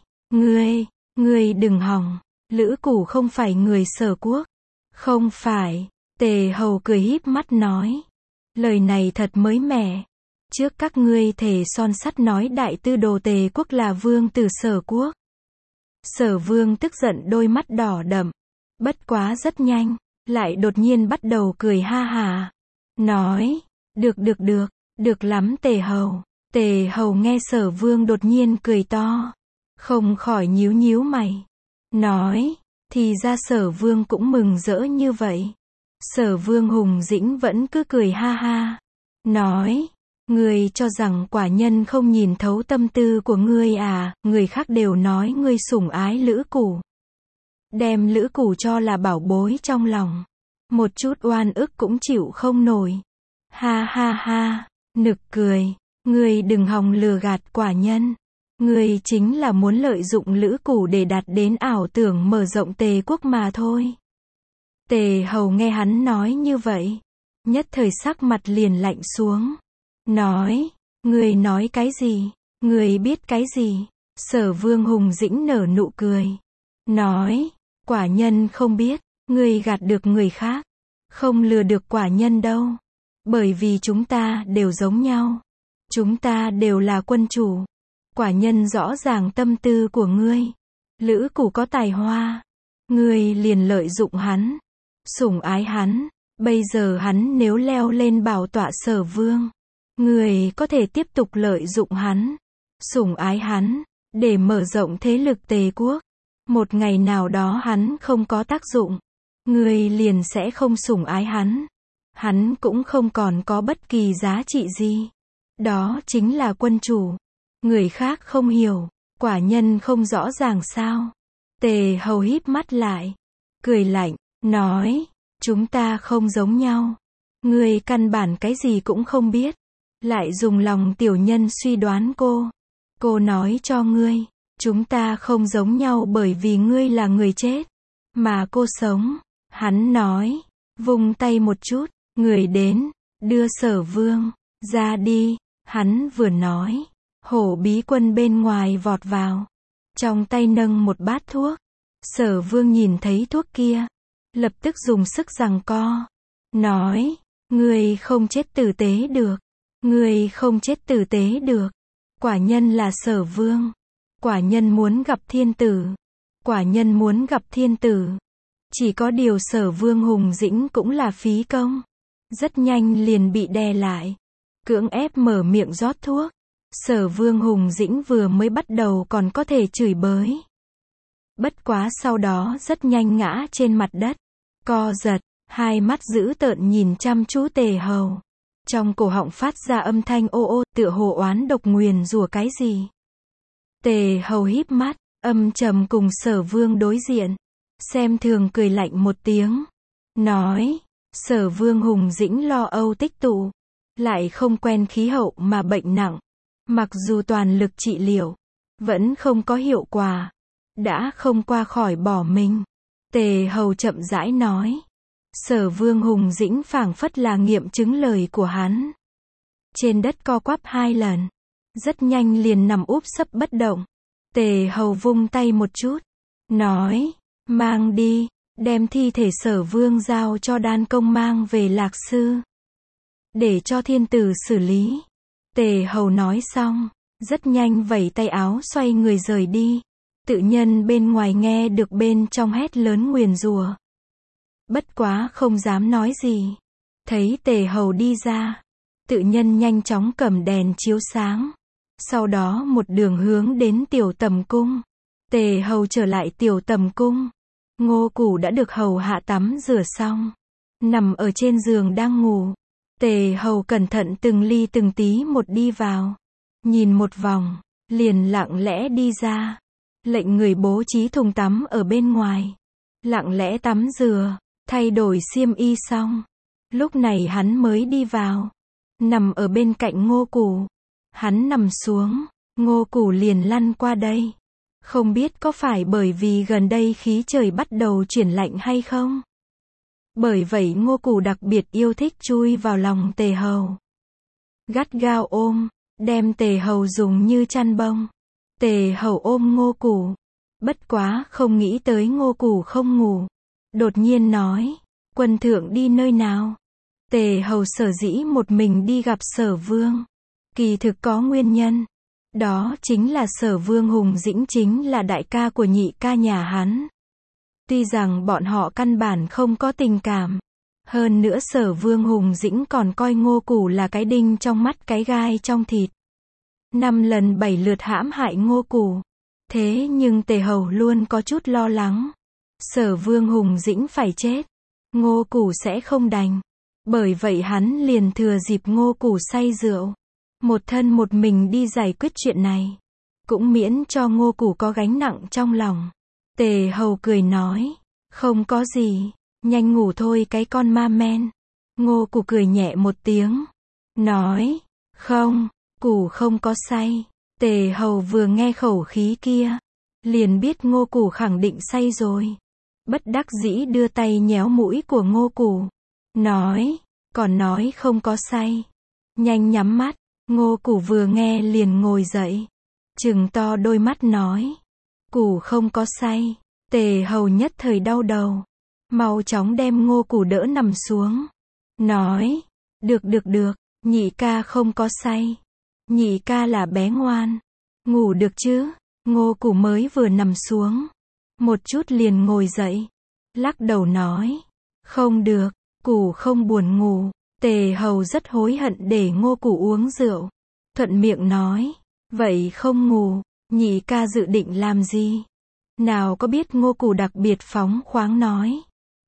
ngươi đừng hòng, Lữ Củ không phải người Sở quốc. Không phải, Tề Hầu cười híp mắt nói, lời này thật mới mẻ. Trước các ngươi thề son sắt nói đại tư đồ Tề quốc là vương tử Sở quốc. Sở Vương tức giận đôi mắt đỏ đậm, bất quá rất nhanh, lại đột nhiên bắt đầu cười ha hà, nói, được lắm Tề Hầu. Tề Hầu nghe Sở Vương đột nhiên cười to, không khỏi nhíu nhíu mày, nói, thì ra Sở Vương cũng mừng rỡ như vậy. Sở Vương Hùng Dĩnh vẫn cứ cười ha ha, nói, ngươi cho rằng quả nhân không nhìn thấu tâm tư của ngươi à, người khác đều nói ngươi sủng ái Lữ Củ, đem Lữ Củ cho là bảo bối trong lòng, một chút oan ức cũng chịu không nổi. Ha ha ha, nực cười, ngươi đừng hòng lừa gạt quả nhân, ngươi chính là muốn lợi dụng Lữ Củ để đạt đến ảo tưởng mở rộng Tề quốc mà thôi. Tề Hầu nghe hắn nói như vậy, nhất thời sắc mặt liền lạnh xuống, nói, ngươi nói cái gì, ngươi biết cái gì? Sở Vương Hùng Dĩnh nở nụ cười, nói, quả nhân không biết, ngươi gạt được người khác, không lừa được quả nhân đâu, bởi vì chúng ta đều giống nhau, chúng ta đều là quân chủ, quả nhân rõ ràng tâm tư của ngươi. Lữ Củ có tài hoa, ngươi liền lợi dụng hắn, sủng ái hắn, bây giờ hắn nếu leo lên bảo tọa Sở Vương, ngươi có thể tiếp tục lợi dụng hắn, sủng ái hắn, để mở rộng thế lực Tề quốc. Một ngày nào đó hắn không có tác dụng, ngươi liền sẽ không sủng ái hắn, hắn cũng không còn có bất kỳ giá trị gì. Đó chính là quân chủ. Người khác không hiểu, quả nhân không rõ ràng sao? Tề Hầu híp mắt lại, cười lạnh, nói, chúng ta không giống nhau. Ngươi căn bản cái gì cũng không biết, lại dùng lòng tiểu nhân suy đoán cô. Cô nói cho ngươi, chúng ta không giống nhau bởi vì ngươi là người chết, mà cô sống. Hắn nói, vung tay một chút, người đến, đưa Sở Vương ra đi. Hắn vừa nói, Hổ Bí Quân bên ngoài vọt vào, trong tay nâng một bát thuốc. Sở Vương nhìn thấy thuốc kia, lập tức dùng sức giằng co, nói, ngươi không chết tử tế được, ngươi không chết tử tế được. Quả nhân là Sở Vương, quả nhân muốn gặp thiên tử, quả nhân muốn gặp thiên tử. Chỉ có điều Sở Vương Hùng Dĩnh cũng là phí công, rất nhanh liền bị đè lại, cưỡng ép mở miệng rót thuốc. Sở Vương Hùng Dĩnh vừa mới bắt đầu còn có thể chửi bới, bất quá sau đó rất nhanh ngã trên mặt đất, co giật, hai mắt dữ tợn nhìn chăm chú Tề Hầu, trong cổ họng phát ra âm thanh ô ô, tựa hồ oán độc nguyền rủa cái gì. Tề Hầu híp mắt, âm trầm cùng Sở Vương đối diện, xem thường cười lạnh một tiếng, nói, Sở Vương Hùng Dĩnh lo âu tích tụ, lại không quen khí hậu mà bệnh nặng, mặc dù toàn lực trị liệu, vẫn không có hiệu quả, đã không qua khỏi bỏ mình. Tề Hầu chậm rãi nói, Sở Vương Hùng Dĩnh phảng phất là nghiệm chứng lời của hắn. Trên đất co quắp 2 lần, rất nhanh liền nằm úp sấp bất động. Tề Hầu vung tay một chút, nói, mang đi, đem thi thể Sở Vương giao cho Đan Công mang về Lạc Sư, để cho thiên tử xử lý. Tề Hầu nói xong, rất nhanh vẩy tay áo xoay người rời đi. Tự nhân bên ngoài nghe được bên trong hét lớn nguyền rủa, bất quá không dám nói gì. Thấy Tề Hầu đi ra, tự nhân nhanh chóng cầm đèn chiếu sáng, sau đó một đường hướng đến Tiểu Tầm cung. Tề Hầu trở lại Tiểu Tầm cung, Ngô Củ đã được hầu hạ tắm rửa xong, nằm ở trên giường đang ngủ. Tề Hầu cẩn thận từng ly từng tí một đi vào, nhìn một vòng, liền lặng lẽ đi ra, lệnh người bố trí thùng tắm ở bên ngoài, lặng lẽ tắm rửa, thay đổi xiêm y xong, lúc này hắn mới đi vào, nằm ở bên cạnh Ngô Củ. Hắn nằm xuống, Ngô Củ liền lăn qua đây. Không biết có phải bởi vì gần đây khí trời bắt đầu chuyển lạnh hay không? Bởi vậy Ngô Củ đặc biệt yêu thích chui vào lòng Tề Hầu. Gắt gao ôm, đem Tề Hầu dùng như chăn bông. Tề Hầu ôm Ngô Củ. Bất quá không nghĩ tới Ngô Củ không ngủ. Đột nhiên nói, quân thượng đi nơi nào? Tề Hầu sở dĩ một mình đi gặp Sở Vương. Kỳ thực có nguyên nhân. Đó chính là Sở Vương Hùng Dĩnh chính là đại ca của nhị ca nhà hắn. Tuy rằng bọn họ căn bản không có tình cảm. Hơn nữa Sở Vương Hùng Dĩnh còn coi Ngô Củ là cái đinh trong mắt cái gai trong thịt. 5 lần 7 lượt hãm hại Ngô Củ. Thế nhưng Tề Hầu luôn có chút lo lắng. Sở Vương Hùng Dĩnh phải chết. Ngô Củ sẽ không đành. Bởi vậy hắn liền thừa dịp Ngô Củ say rượu. Một thân một mình đi giải quyết chuyện này. Cũng miễn cho Ngô Củ có gánh nặng trong lòng. Tề Hầu cười nói. Không có gì. Nhanh ngủ thôi cái con ma men. Ngô Củ cười nhẹ một tiếng. Nói. Không. Củ không có say. Tề Hầu vừa nghe khẩu khí kia. Liền biết Ngô Củ khẳng định say rồi. Bất đắc dĩ đưa tay nhéo mũi của Ngô Củ. Nói. Còn nói không có say. Nhanh nhắm mắt. Ngô Củ vừa nghe liền ngồi dậy. Trừng to đôi mắt nói. Củ không có say. Tề Hầu nhất thời đau đầu. Mau chóng đem Ngô Củ đỡ nằm xuống. Nói. Được. Nhị ca không có say. Nhị ca là bé ngoan. Ngủ được chứ? Ngô Củ mới vừa nằm xuống. Một chút liền ngồi dậy. Lắc đầu nói. Không được. Củ không buồn ngủ. Tề Hầu rất hối hận để Ngô Củ uống rượu. Thuận miệng nói. Vậy không ngủ. Nhị ca dự định làm gì? Nào có biết Ngô Củ đặc biệt phóng khoáng nói.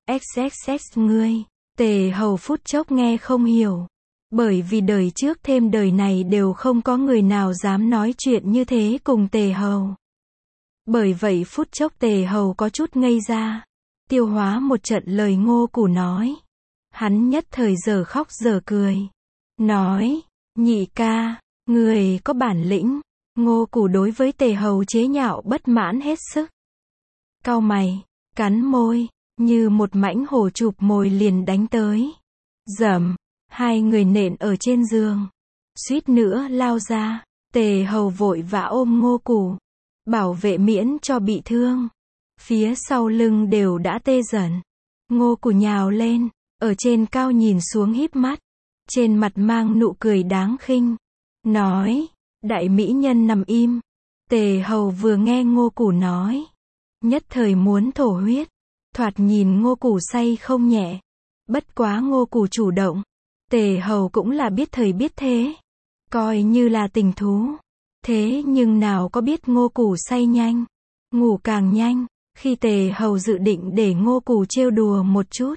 XXX ngươi. Tề Hầu phút chốc nghe không hiểu. Bởi vì đời trước thêm đời này đều không có người nào dám nói chuyện như thế cùng Tề Hầu. Bởi vậy phút chốc Tề Hầu có chút ngây ra. Tiêu hóa một trận lời Ngô Củ nói. Hắn nhất thời giờ khóc giờ cười. Nói. Nhị ca. Người có bản lĩnh. Ngô Củ đối với Tề Hầu chế nhạo bất mãn hết sức. Cau mày. Cắn môi. Như một mãnh hổ chụp mồi liền đánh tới. Dầm. Hai người nện ở trên giường. Suýt nữa lao ra. Tề Hầu vội vã ôm Ngô Củ. Bảo vệ miễn cho bị thương. Phía sau lưng đều đã tê dần. Ngô Củ nhào lên. Ở trên cao nhìn xuống híp mắt. Trên mặt mang nụ cười đáng khinh. Nói. Đại mỹ nhân nằm im. Tề Hầu vừa nghe Ngô Củ nói. Nhất thời muốn thổ huyết. Thoạt nhìn Ngô Củ say không nhẹ. Bất quá Ngô Củ chủ động. Tề Hầu cũng là biết thời biết thế. Coi như là tình thú. Thế nhưng nào có biết Ngô Củ say nhanh. Ngủ càng nhanh. Khi Tề Hầu dự định để Ngô Củ trêu đùa một chút.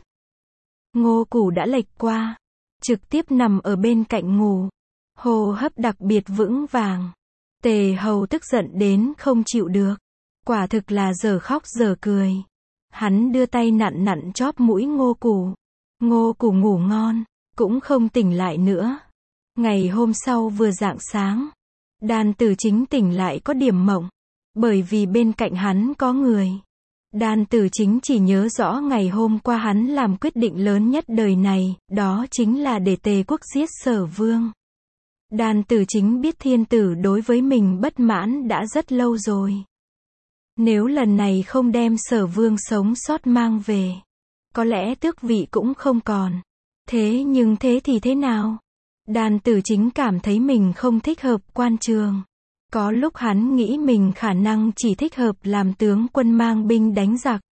Ngô Củ đã lệch qua. Trực tiếp nằm ở bên cạnh ngủ. Hô hấp đặc biệt vững vàng. Tề Hầu tức giận đến không chịu được. Quả thực là giờ khóc giờ cười. Hắn đưa tay nặn nặn chóp mũi Ngô Củ. Ngô Củ ngủ ngon. Cũng không tỉnh lại nữa. Ngày hôm sau vừa rạng sáng. Đan Tử Chính tỉnh lại có điểm mộng. Bởi vì bên cạnh hắn có người. Đan Tử Chính chỉ nhớ rõ ngày hôm qua hắn làm quyết định lớn nhất đời này. Đó chính là để Tề quốc giết Sở Vương. Đan Tử Chính biết thiên tử đối với mình bất mãn đã rất lâu rồi. Nếu lần này không đem Sở Vương sống sót mang về. Có lẽ tước vị cũng không còn. Thế nhưng thế thì thế nào? Đan Tử Chính cảm thấy mình không thích hợp quan trường. Có lúc hắn nghĩ mình khả năng chỉ thích hợp làm tướng quân mang binh đánh giặc.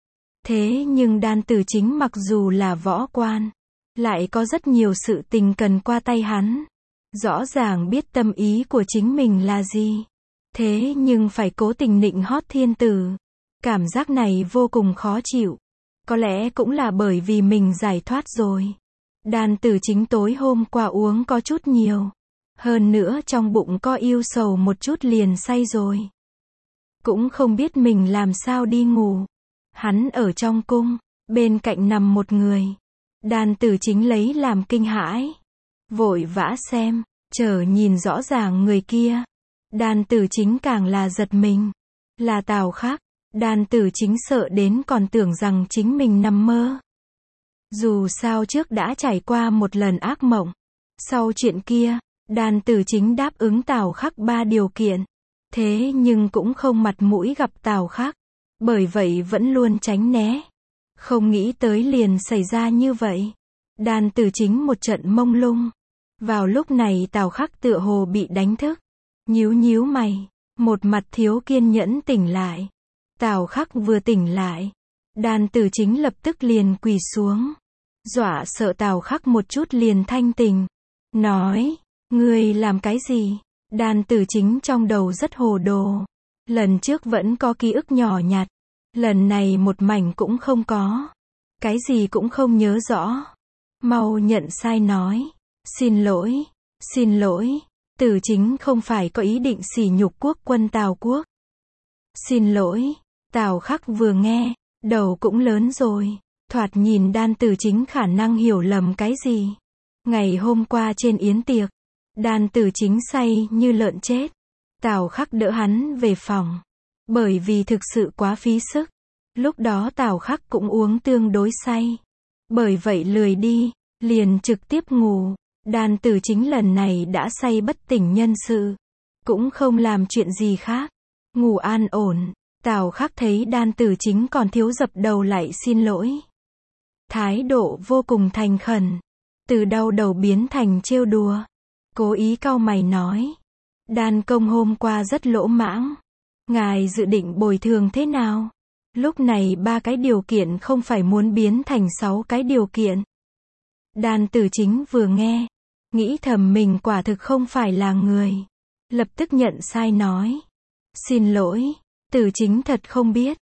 Thế nhưng Đan Tử Chính mặc dù là võ quan, lại có rất nhiều sự tình cần qua tay hắn. Rõ ràng biết tâm ý của chính mình là gì. Thế nhưng phải cố tình nịnh hót thiên tử. Cảm giác này vô cùng khó chịu. Có lẽ cũng là bởi vì mình giải thoát rồi. Đan Tử Chính tối hôm qua uống có chút nhiều. Hơn nữa trong bụng có yêu sầu một chút liền say rồi. Cũng không biết mình làm sao đi ngủ. Hắn ở trong cung, bên cạnh nằm một người. Đan Tử Chính lấy làm kinh hãi. Vội vã xem, chờ nhìn rõ ràng người kia. Đan Tử Chính càng là giật mình. Là Tào Khắc. Đan Tử Chính sợ đến còn tưởng rằng chính mình nằm mơ. Dù sao trước đã trải qua một lần ác mộng. Sau chuyện kia, Đan Tử Chính đáp ứng Tào Khắc 3 điều kiện. Thế nhưng cũng không mặt mũi gặp Tào Khắc. Bởi vậy vẫn luôn tránh né. Không nghĩ tới liền xảy ra như vậy. Đan Tử Chính một trận mông lung. Vào lúc này Tào Khắc tựa hồ bị đánh thức. Nhíu nhíu mày. Một mặt thiếu kiên nhẫn tỉnh lại. Tào Khắc vừa tỉnh lại. Đan Tử Chính lập tức liền quỳ xuống. Dọa sợ Tào Khắc một chút liền thanh tỉnh. Nói, ngươi làm cái gì? Đan Tử Chính trong đầu rất hồ đồ. Lần trước vẫn có ký ức nhỏ nhặt. Lần này một mảnh cũng không có. Cái gì cũng không nhớ rõ. Mau nhận sai nói. Xin lỗi. Xin lỗi. Tử Chính không phải có ý định sỉ nhục quốc quân Tào quốc. Xin lỗi. Tào Khắc vừa nghe, đầu cũng lớn rồi. Thoạt nhìn Đan Tử Chính khả năng hiểu lầm cái gì. Ngày hôm qua trên yến tiệc, Đan Tử Chính say như lợn chết. Tào Khắc đỡ hắn về phòng. Bởi vì thực sự quá phí sức. Lúc đó Tào Khắc cũng uống tương đối say. Bởi vậy lười đi, liền trực tiếp ngủ. Đan Tử Chính lần này đã say bất tỉnh nhân sự. Cũng không làm chuyện gì khác. Ngủ an ổn. Tào Khắc thấy Đan Tử Chính còn thiếu dập đầu lại xin lỗi. Thái độ vô cùng thành khẩn. Từ đau đầu biến thành trêu đùa. Cố ý cau mày nói. Đan công hôm qua rất lỗ mãng. Ngài dự định bồi thường thế nào? Lúc này 3 cái điều kiện không phải muốn biến thành 6 cái điều kiện. Đan Tử Chính vừa nghe. Nghĩ thầm mình quả thực không phải là người. Lập tức nhận sai nói. Xin lỗi. Tử Chính thật không biết.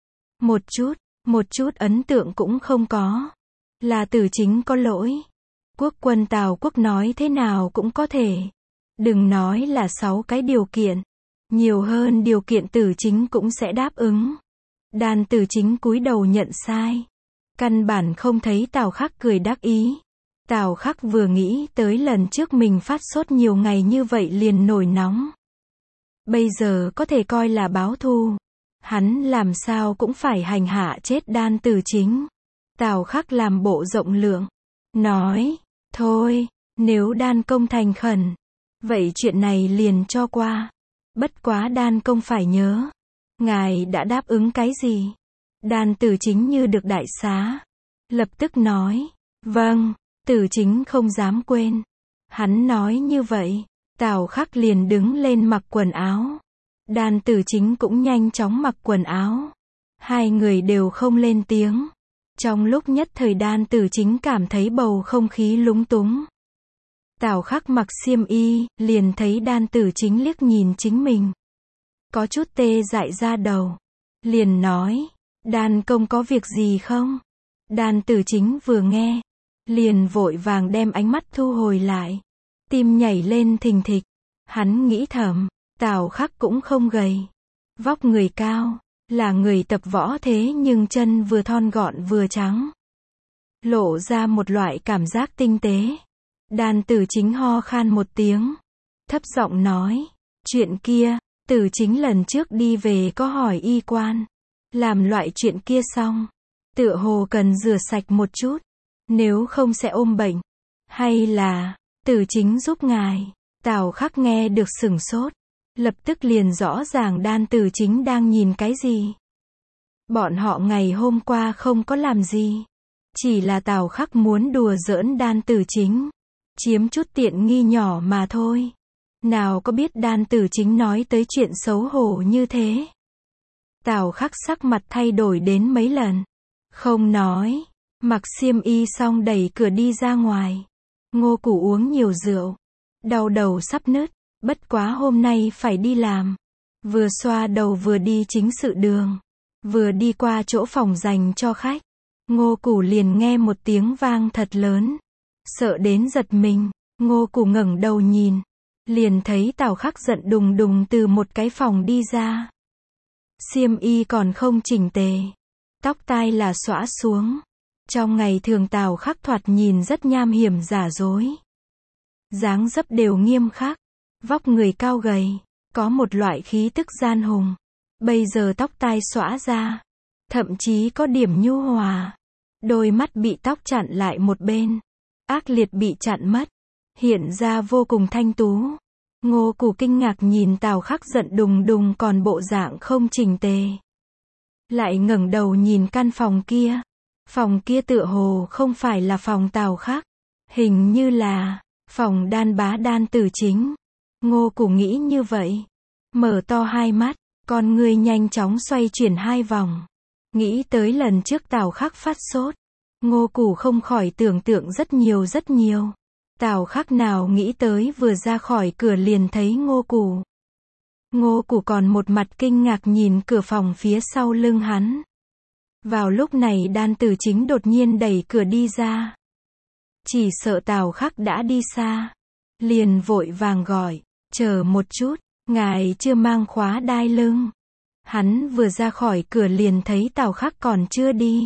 Một chút ấn tượng cũng không có. Là Tử Chính có lỗi. Quốc quân Tào quốc nói thế nào cũng có thể. Đừng nói là 6 cái điều kiện. Nhiều hơn điều kiện Tử Chính cũng sẽ đáp ứng. Đan Tử Chính cúi đầu nhận sai. Căn bản không thấy Tào Khắc cười đắc ý. Tào Khắc vừa nghĩ tới lần trước mình phát sốt nhiều ngày như vậy liền nổi nóng. Bây giờ có thể coi là báo thù. Hắn làm sao cũng phải hành hạ chết Đan Tử Chính. Tào Khắc làm bộ rộng lượng. Nói, thôi, nếu Đan công thành khẩn. Vậy chuyện này liền cho qua. Bất quá Đan công phải nhớ. Ngài đã đáp ứng cái gì? Đan Tử Chính như được đại xá. Lập tức nói, vâng, Tử Chính không dám quên. Hắn nói như vậy. Tào Khắc liền đứng lên mặc quần áo. Đan Tử Chính cũng nhanh chóng mặc quần áo. Hai người đều không lên tiếng. Trong lúc nhất thời Đan Tử Chính cảm thấy bầu không khí lúng túng. Tào Khắc mặc xiêm y, liền thấy Đan Tử Chính liếc nhìn chính mình. Có chút tê dại ra đầu. Liền nói, Đan công có việc gì không? Đan Tử Chính vừa nghe. Liền vội vàng đem ánh mắt thu hồi lại. Tim nhảy lên thình thịch. Hắn nghĩ thầm, Tào Khắc cũng không gầy. Vóc người cao, là người tập võ thế nhưng chân vừa thon gọn vừa trắng. Lộ ra một loại cảm giác tinh tế. Đan Tử Chính ho khan một tiếng. Thấp giọng nói, chuyện kia, Tử Chính lần trước đi về có hỏi y quan. Làm loại chuyện kia xong. Tựa hồ cần rửa sạch một chút. Nếu không sẽ ôm bệnh. Hay là, Tử Chính giúp ngài. Tào Khắc nghe được sửng sốt. Lập tức liền rõ ràng Đan Tử Chính đang nhìn cái gì. Bọn họ ngày hôm qua không có làm gì. Chỉ là Tào Khắc muốn đùa giỡn Đan Tử Chính. Chiếm chút tiện nghi nhỏ mà thôi. Nào có biết Đan Tử Chính nói tới chuyện xấu hổ như thế. Tào Khắc sắc mặt thay đổi đến mấy lần. Không nói. Mặc xiêm y xong đẩy cửa đi ra ngoài. Ngô Củ uống nhiều rượu. Đau đầu sắp nứt. Bất quá hôm nay phải đi làm. Vừa xoa đầu vừa đi chính sự đường. Vừa đi qua chỗ phòng dành cho khách. Ngô Củ liền nghe một tiếng vang thật lớn. Sợ đến giật mình. Ngô Củ ngẩng đầu nhìn. Liền thấy Tào Khắc giận đùng đùng từ một cái phòng đi ra. Xiêm y còn không chỉnh tề. Tóc tai là xõa xuống. Trong ngày thường Tào Khắc thoạt nhìn rất nham hiểm giả dối. Dáng dấp đều nghiêm khắc. Vóc người cao gầy. có một loại khí tức gian hùng. Bây giờ tóc tai xõa ra, thậm chí có điểm nhu hòa. Đôi mắt bị tóc chặn lại một bên, ác liệt bị chặn mất, hiện ra vô cùng thanh tú. Ngô Củ kinh ngạc nhìn Tào Khắc giận đùng đùng còn bộ dạng không chỉnh tề. Lại ngẩng đầu nhìn căn phòng kia. Phòng kia tựa hồ không phải là phòng Tào Khắc, hình như là phòng Đan Bá Đan Tử Chính. Ngô Củ nghĩ như vậy, mở to hai mắt, con người nhanh chóng xoay chuyển hai vòng. Nghĩ tới lần trước Tào Khắc phát sốt, Ngô Củ không khỏi tưởng tượng rất nhiều. Tào Khắc nào nghĩ tới vừa ra khỏi cửa liền thấy Ngô Củ. Ngô Củ còn một mặt kinh ngạc nhìn cửa phòng phía sau lưng hắn. Vào lúc này Đan Tử Chính đột nhiên đẩy cửa đi ra. Chỉ sợ Tào Khắc đã đi xa, liền vội vàng gọi, chờ một chút, ngài chưa mang khóa đai lưng. Hắn vừa ra khỏi cửa liền thấy Tào Khắc còn chưa đi.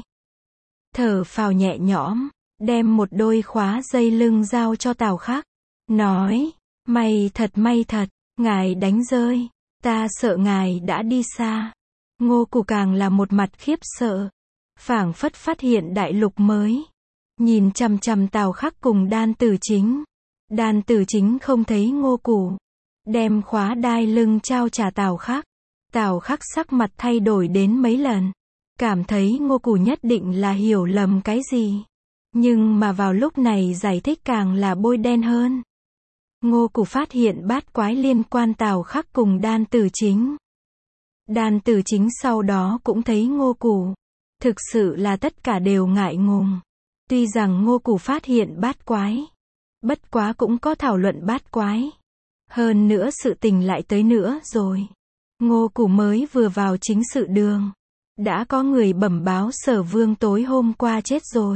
Thở phào nhẹ nhõm, đem một đôi khóa dây lưng giao cho Tào Khắc. Nói, may thật, ngài đánh rơi, ta sợ ngài đã đi xa. Ngô Củ càng là một mặt khiếp sợ, phảng phất phát hiện đại lục mới. Nhìn chằm chằm Tào Khắc cùng Đan Tử Chính. Đan Tử Chính không thấy Ngô Củ, đem khóa đai lưng trao trả Tào Khắc. Tào Khắc sắc mặt thay đổi đến mấy lần, cảm thấy Ngô Củ nhất định là hiểu lầm cái gì. Nhưng mà vào lúc này giải thích càng là bôi đen hơn. Ngô Củ phát hiện bát quái liên quan Tào Khắc cùng Đan Tử Chính. Đan Tử Chính sau đó cũng thấy Ngô Củ. Thực sự là tất cả đều ngại ngùng. Tuy rằng Ngô Củ phát hiện bát quái, bất quá cũng có thảo luận bát quái. Hơn nữa sự tình lại tới nữa rồi. Ngô Củ mới vừa vào chính sự đường, đã có người bẩm báo Sở Vương tối hôm qua chết rồi.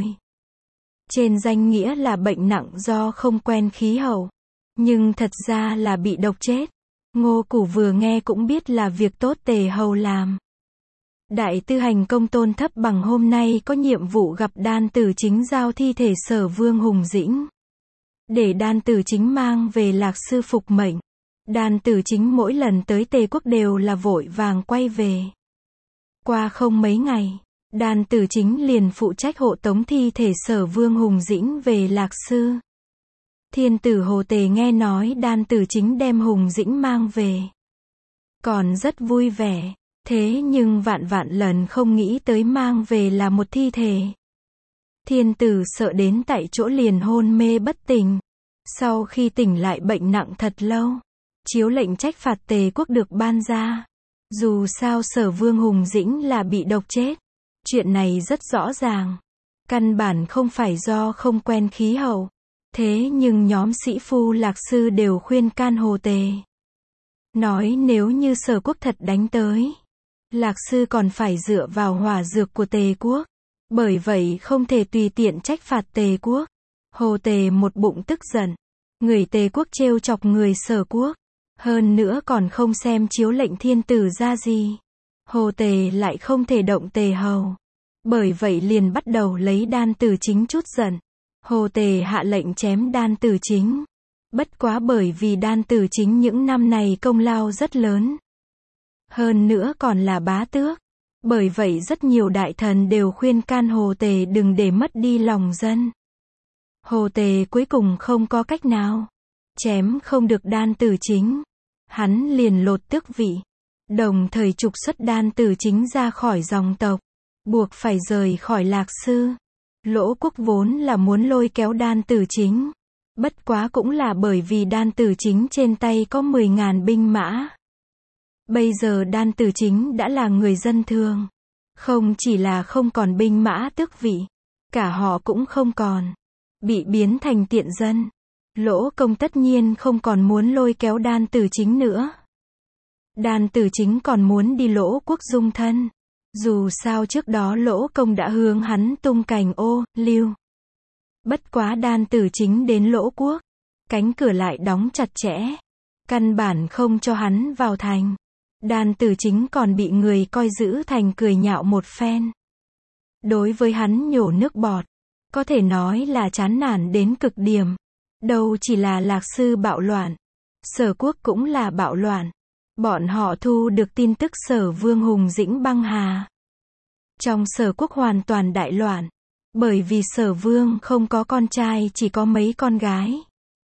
Trên danh nghĩa là bệnh nặng do không quen khí hậu, nhưng thật ra là bị độc chết. Ngô Củ vừa nghe cũng biết là việc tốt Tề Hầu làm. Đại tư hành công Tôn Thấp Bằng hôm nay có nhiệm vụ gặp Đan Tử Chính giao thi thể Sở Vương Hùng Dĩnh, để Đan Tử Chính mang về Lạc Sư phục mệnh. Đan Tử Chính mỗi lần tới Tề Quốc đều là vội vàng quay về. Qua không mấy ngày, Đan Tử Chính liền phụ trách hộ tống thi thể Sở Vương Hùng Dĩnh về Lạc Sư. Thiên tử Hồ Tề nghe nói Đan Tử Chính đem Hùng Dĩnh mang về, còn rất vui vẻ. Thế nhưng vạn lần không nghĩ tới mang về là một thi thể. Thiên tử sợ đến tại chỗ liền hôn mê bất tỉnh. Sau khi tỉnh lại bệnh nặng thật lâu, chiếu lệnh trách phạt Tề Quốc được ban ra. Dù sao Sở Vương Hùng Dĩnh là bị độc chết. Chuyện này rất rõ ràng. Căn bản không phải do không quen khí hậu. Thế nhưng nhóm sĩ phu Lạc Sư đều khuyên can Hồ Tề. Nói nếu như Sở Quốc thật đánh tới, Lạc Sư còn phải dựa vào hỏa dược của Tề Quốc. Bởi vậy không thể tùy tiện trách phạt Tề Quốc. Hồ Tề một bụng tức giận. Người Tề Quốc trêu chọc người Sở Quốc. Hơn nữa còn không xem chiếu lệnh thiên tử ra gì. Hồ Tề lại không thể động Tề Hầu. Bởi vậy liền bắt đầu lấy Đan Tử Chính chút giận. Hồ Tề hạ lệnh chém Đan Tử Chính. Bất quá bởi vì Đan Tử Chính những năm này công lao rất lớn. Hơn nữa còn là bá tước. Bởi vậy rất nhiều đại thần đều khuyên can Hồ Tề đừng để mất đi lòng dân. Hồ Tề cuối cùng không có cách nào. Chém không được Đan Tử Chính. Hắn liền lột tước vị. Đồng thời trục xuất Đan Tử Chính ra khỏi dòng tộc. Buộc phải rời khỏi Lạc Sư. Lỗ Quốc vốn là muốn lôi kéo Đan Tử Chính. Bất quá cũng là bởi vì Đan Tử Chính trên tay có 10.000 binh mã. Bây giờ Đan Tử Chính đã là người dân thường. Không chỉ là không còn binh mã tước vị, cả họ cũng không còn. Bị biến thành tiện dân. Lỗ Công tất nhiên không còn muốn lôi kéo Đan Tử Chính nữa. Đan Tử Chính còn muốn đi Lỗ Quốc dung thân. Dù sao trước đó Lỗ Công đã hướng hắn tung cành ô, liu. Bất quá Đan Tử Chính đến Lỗ Quốc, cánh cửa lại đóng chặt chẽ. Căn bản không cho hắn vào thành. Đan Tử Chính còn bị người coi giữ thành cười nhạo một phen. Đối với hắn nhổ nước bọt, có thể nói là chán nản đến cực điểm. Đâu chỉ là Lạc Sư bạo loạn, Sở Quốc cũng là bạo loạn. Bọn họ thu được tin tức Sở Vương Hùng Dĩnh băng hà. Trong Sở quốc hoàn toàn đại loạn. Bởi vì Sở Vương không có con trai, chỉ có mấy con gái.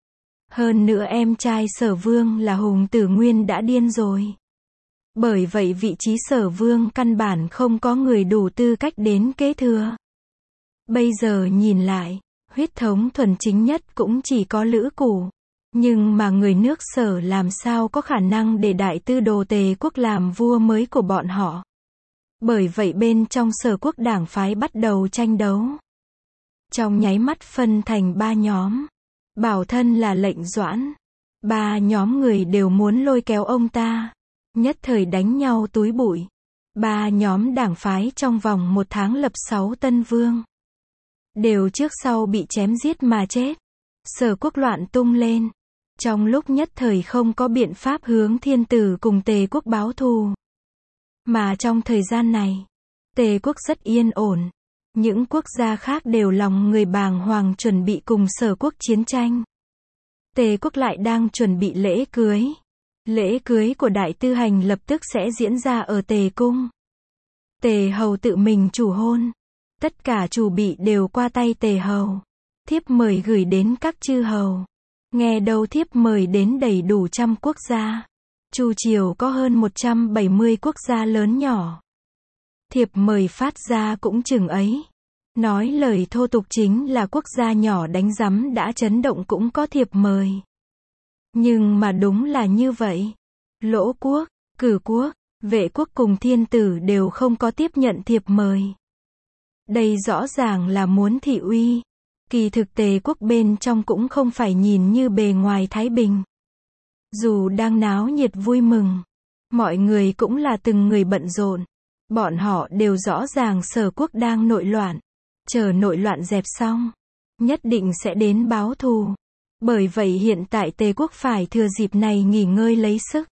Hơn nữa em trai Sở Vương là Hùng Tử Nguyên đã điên rồi. Bởi vậy vị trí Sở Vương căn bản không có người đủ tư cách đến kế thừa. Bây giờ nhìn lại, huyết thống thuần chính nhất cũng chỉ có Lữ Củ. Nhưng mà người nước Sở làm sao có khả năng để đại tư đồ Tề quốc làm vua mới của bọn họ. Bởi vậy bên trong Sở quốc đảng phái bắt đầu tranh đấu. Trong nháy mắt phân thành 3 nhóm. Bảo thân là Lệnh Doãn. 3 nhóm người đều muốn lôi kéo ông ta. Nhất thời đánh nhau túi bụi. 3 nhóm đảng phái trong vòng 1 tháng lập 6 tân vương. Đều trước sau bị chém giết mà chết. Sở quốc loạn tung lên. Trong lúc nhất thời không có biện pháp hướng Thiên Tử cùng Tề quốc báo thù. Mà trong thời gian này, Tề quốc rất yên ổn. Những quốc gia khác đều lòng người bàng hoàng chuẩn bị cùng Sở quốc chiến tranh. Tề quốc lại đang chuẩn bị lễ cưới. Lễ cưới của Đại Tư Hành lập tức sẽ diễn ra ở Tề cung. Tề hầu tự mình chủ hôn. Tất cả chủ bị đều qua tay Tề hầu. Thiếp mời gửi đến các chư hầu. Nghe đâu thiếp mời đến đầy đủ trăm quốc gia. Chu triều có hơn 170 quốc gia lớn nhỏ. Thiệp mời phát ra cũng chừng ấy. Nói lời thô tục chính là quốc gia nhỏ đánh rắm đã chấn động cũng có thiệp mời. Nhưng mà đúng là như vậy. Lỗ quốc, Cử quốc, Vệ quốc cùng Thiên Tử đều không có tiếp nhận thiệp mời. Đây rõ ràng là muốn thị uy. Kỳ thực Tề quốc bên trong cũng không phải nhìn như bề ngoài thái bình. Dù đang náo nhiệt vui mừng, mọi người cũng là từng người bận rộn. Bọn họ đều rõ ràng Sở quốc đang nội loạn. Chờ nội loạn dẹp xong, nhất định sẽ đến báo thù. Bởi vậy hiện tại Tề quốc phải thừa dịp này nghỉ ngơi lấy sức.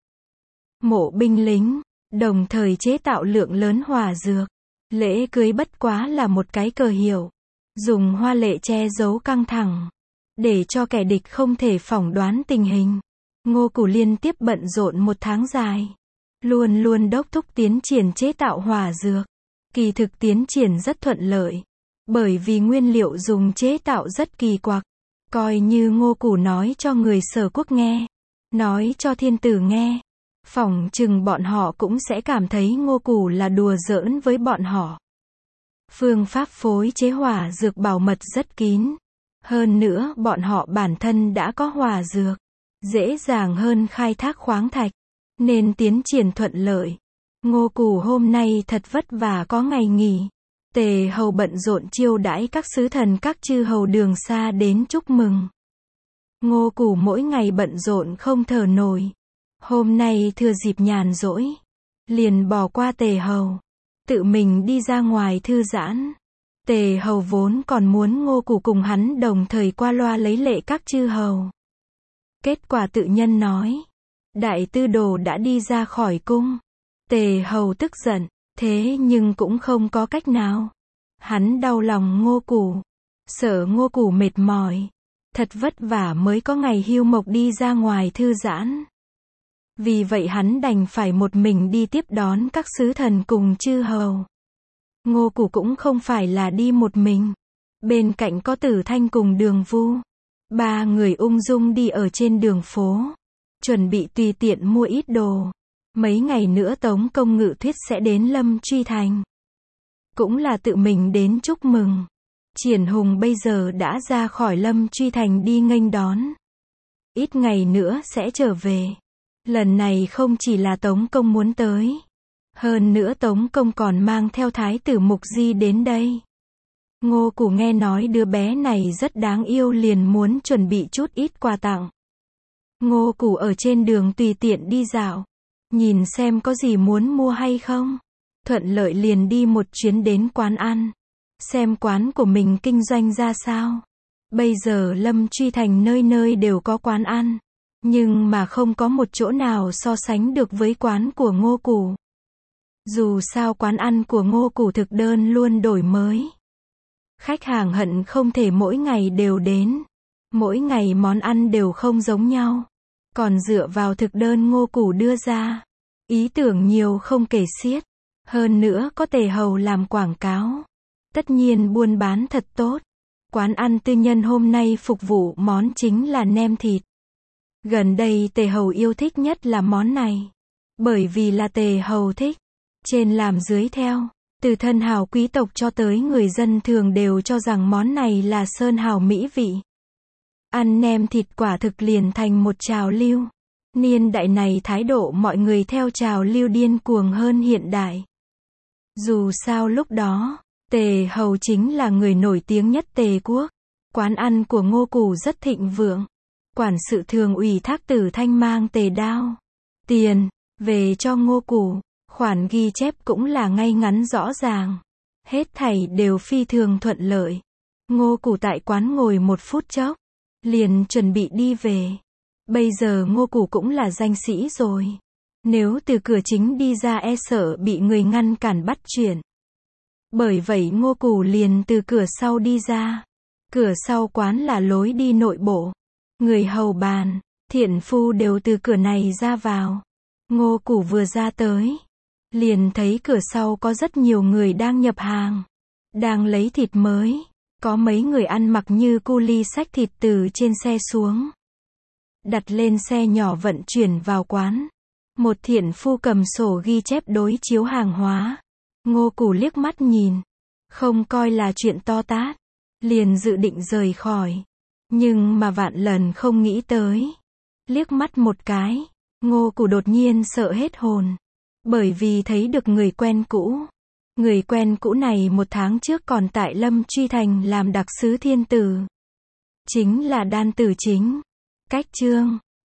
Mộ binh lính, đồng thời chế tạo lượng lớn hỏa dược. Lễ cưới bất quá là một cái cờ hiệu. Dùng hoa lệ che giấu căng thẳng. Để cho kẻ địch không thể phỏng đoán tình hình. Ngô Củ liên tiếp bận rộn 1 tháng dài. Luôn luôn đốc thúc tiến triển chế tạo hỏa dược. Kỳ thực tiến triển rất thuận lợi. Bởi vì nguyên liệu dùng chế tạo rất kỳ quặc. Coi như Ngô Củ nói cho người Sở quốc nghe. Nói cho Thiên Tử nghe. Phỏng chừng bọn họ cũng sẽ cảm thấy Ngô Củ là đùa giỡn với bọn họ. Phương pháp phối chế hỏa dược bảo mật rất kín. Hơn nữa bọn họ bản thân đã có hỏa dược. Dễ dàng hơn khai thác khoáng thạch. Nên tiến triển thuận lợi. Ngô Củ hôm nay thật vất vả có ngày nghỉ. Tề hầu bận rộn chiêu đãi các sứ thần các chư hầu đường xa đến chúc mừng. Ngô Củ mỗi ngày bận rộn không thở nổi. Hôm nay thừa dịp nhàn rỗi. Liền bỏ qua Tề hầu. Tự mình đi ra ngoài thư giãn. Tề hầu vốn còn muốn Ngô Củ cùng hắn đồng thời qua loa lấy lệ các chư hầu. Kết quả tự nhân nói. Đại tư đồ đã đi ra khỏi cung. Tề hầu tức giận. Thế nhưng cũng không có cách nào. Hắn đau lòng Ngô Củ. Sợ Ngô Củ mệt mỏi. Thật vất vả mới có ngày hưu mộc đi ra ngoài thư giãn. Vì vậy hắn đành phải một mình đi tiếp đón các sứ thần cùng chư hầu. Ngô Củ cũng không phải là đi một mình. Bên cạnh có Tử Thanh cùng Đường Vu. 3 người ung dung đi ở trên đường phố. Chuẩn bị tùy tiện mua ít đồ. Mấy ngày nữa Tống Công Ngự Thuyết sẽ đến Lâm Truy Thành. Cũng là tự mình đến chúc mừng. Triển Hùng bây giờ đã ra khỏi Lâm Truy Thành đi nghênh đón. Ít ngày nữa sẽ trở về. Lần này không chỉ là Tống Công muốn tới. Hơn nữa Tống Công còn mang theo Thái tử Mục Di đến đây. Ngô Củ nghe nói đứa bé này rất đáng yêu liền muốn chuẩn bị chút ít quà tặng. Ngô Củ ở trên đường tùy tiện đi dạo. Nhìn xem có gì muốn mua hay không. Thuận lợi liền đi một chuyến đến quán ăn. Xem quán của mình kinh doanh ra sao. Bây giờ Lâm Truy Thành nơi nơi đều có quán ăn. Nhưng mà không có một chỗ nào so sánh được với quán của Ngô Củ. Dù sao quán ăn của Ngô Củ thực đơn luôn đổi mới. Khách hàng hận không thể mỗi ngày đều đến. Mỗi ngày món ăn đều không giống nhau. Còn dựa vào thực đơn Ngô Củ đưa ra. Ý tưởng nhiều không kể xiết. Hơn nữa có Tề Hầu làm quảng cáo. Tất nhiên buôn bán thật tốt. Quán ăn tư nhân hôm nay phục vụ món chính là nem thịt. Gần đây Tề Hầu yêu thích nhất là món này. Bởi vì là Tề Hầu thích. Trên làm dưới theo. Từ thân hào quý tộc cho tới người dân thường đều cho rằng món này là sơn hào mỹ vị. Ăn nem thịt quả thực liền thành một trào lưu. Niên đại này thái độ mọi người theo trào lưu điên cuồng hơn hiện đại. Dù sao lúc đó, Tề Hầu chính là người nổi tiếng nhất Tề quốc. Quán ăn của Ngô Củ rất thịnh vượng. Quản sự thường ủy thác Tử Thanh mang Tề đao, tiền, về cho Ngô Củ. Khoản ghi chép cũng là ngay ngắn rõ ràng. Hết thảy đều phi thường thuận lợi. Ngô Củ tại quán ngồi một phút chốc. Liền chuẩn bị đi về. Bây giờ Ngô Củ cũng là danh sĩ rồi. Nếu từ cửa chính đi ra e sợ bị người ngăn cản bắt chuyện. Bởi vậy Ngô Củ liền từ cửa sau đi ra. Cửa sau quán là lối đi nội bộ. Người hầu bàn, thiện phu đều từ cửa này ra vào. Ngô Củ vừa ra tới. Liền thấy cửa sau có rất nhiều người đang nhập hàng. Đang lấy thịt mới. Có mấy người ăn mặc như cu li xách thịt từ trên xe xuống. Đặt lên xe nhỏ vận chuyển vào quán. Một thiện phu cầm sổ ghi chép đối chiếu hàng hóa. Ngô Củ liếc mắt nhìn. Không coi là chuyện to tát. Liền dự định rời khỏi. Nhưng mà vạn lần không nghĩ tới. Liếc mắt một cái. Ngô Củ đột nhiên sợ hết hồn. Bởi vì thấy được người quen cũ. Người quen cũ này một tháng trước còn tại Lâm Truy Thành làm đặc sứ thiên tử. Chính là Đan Tử Chính. Cách chương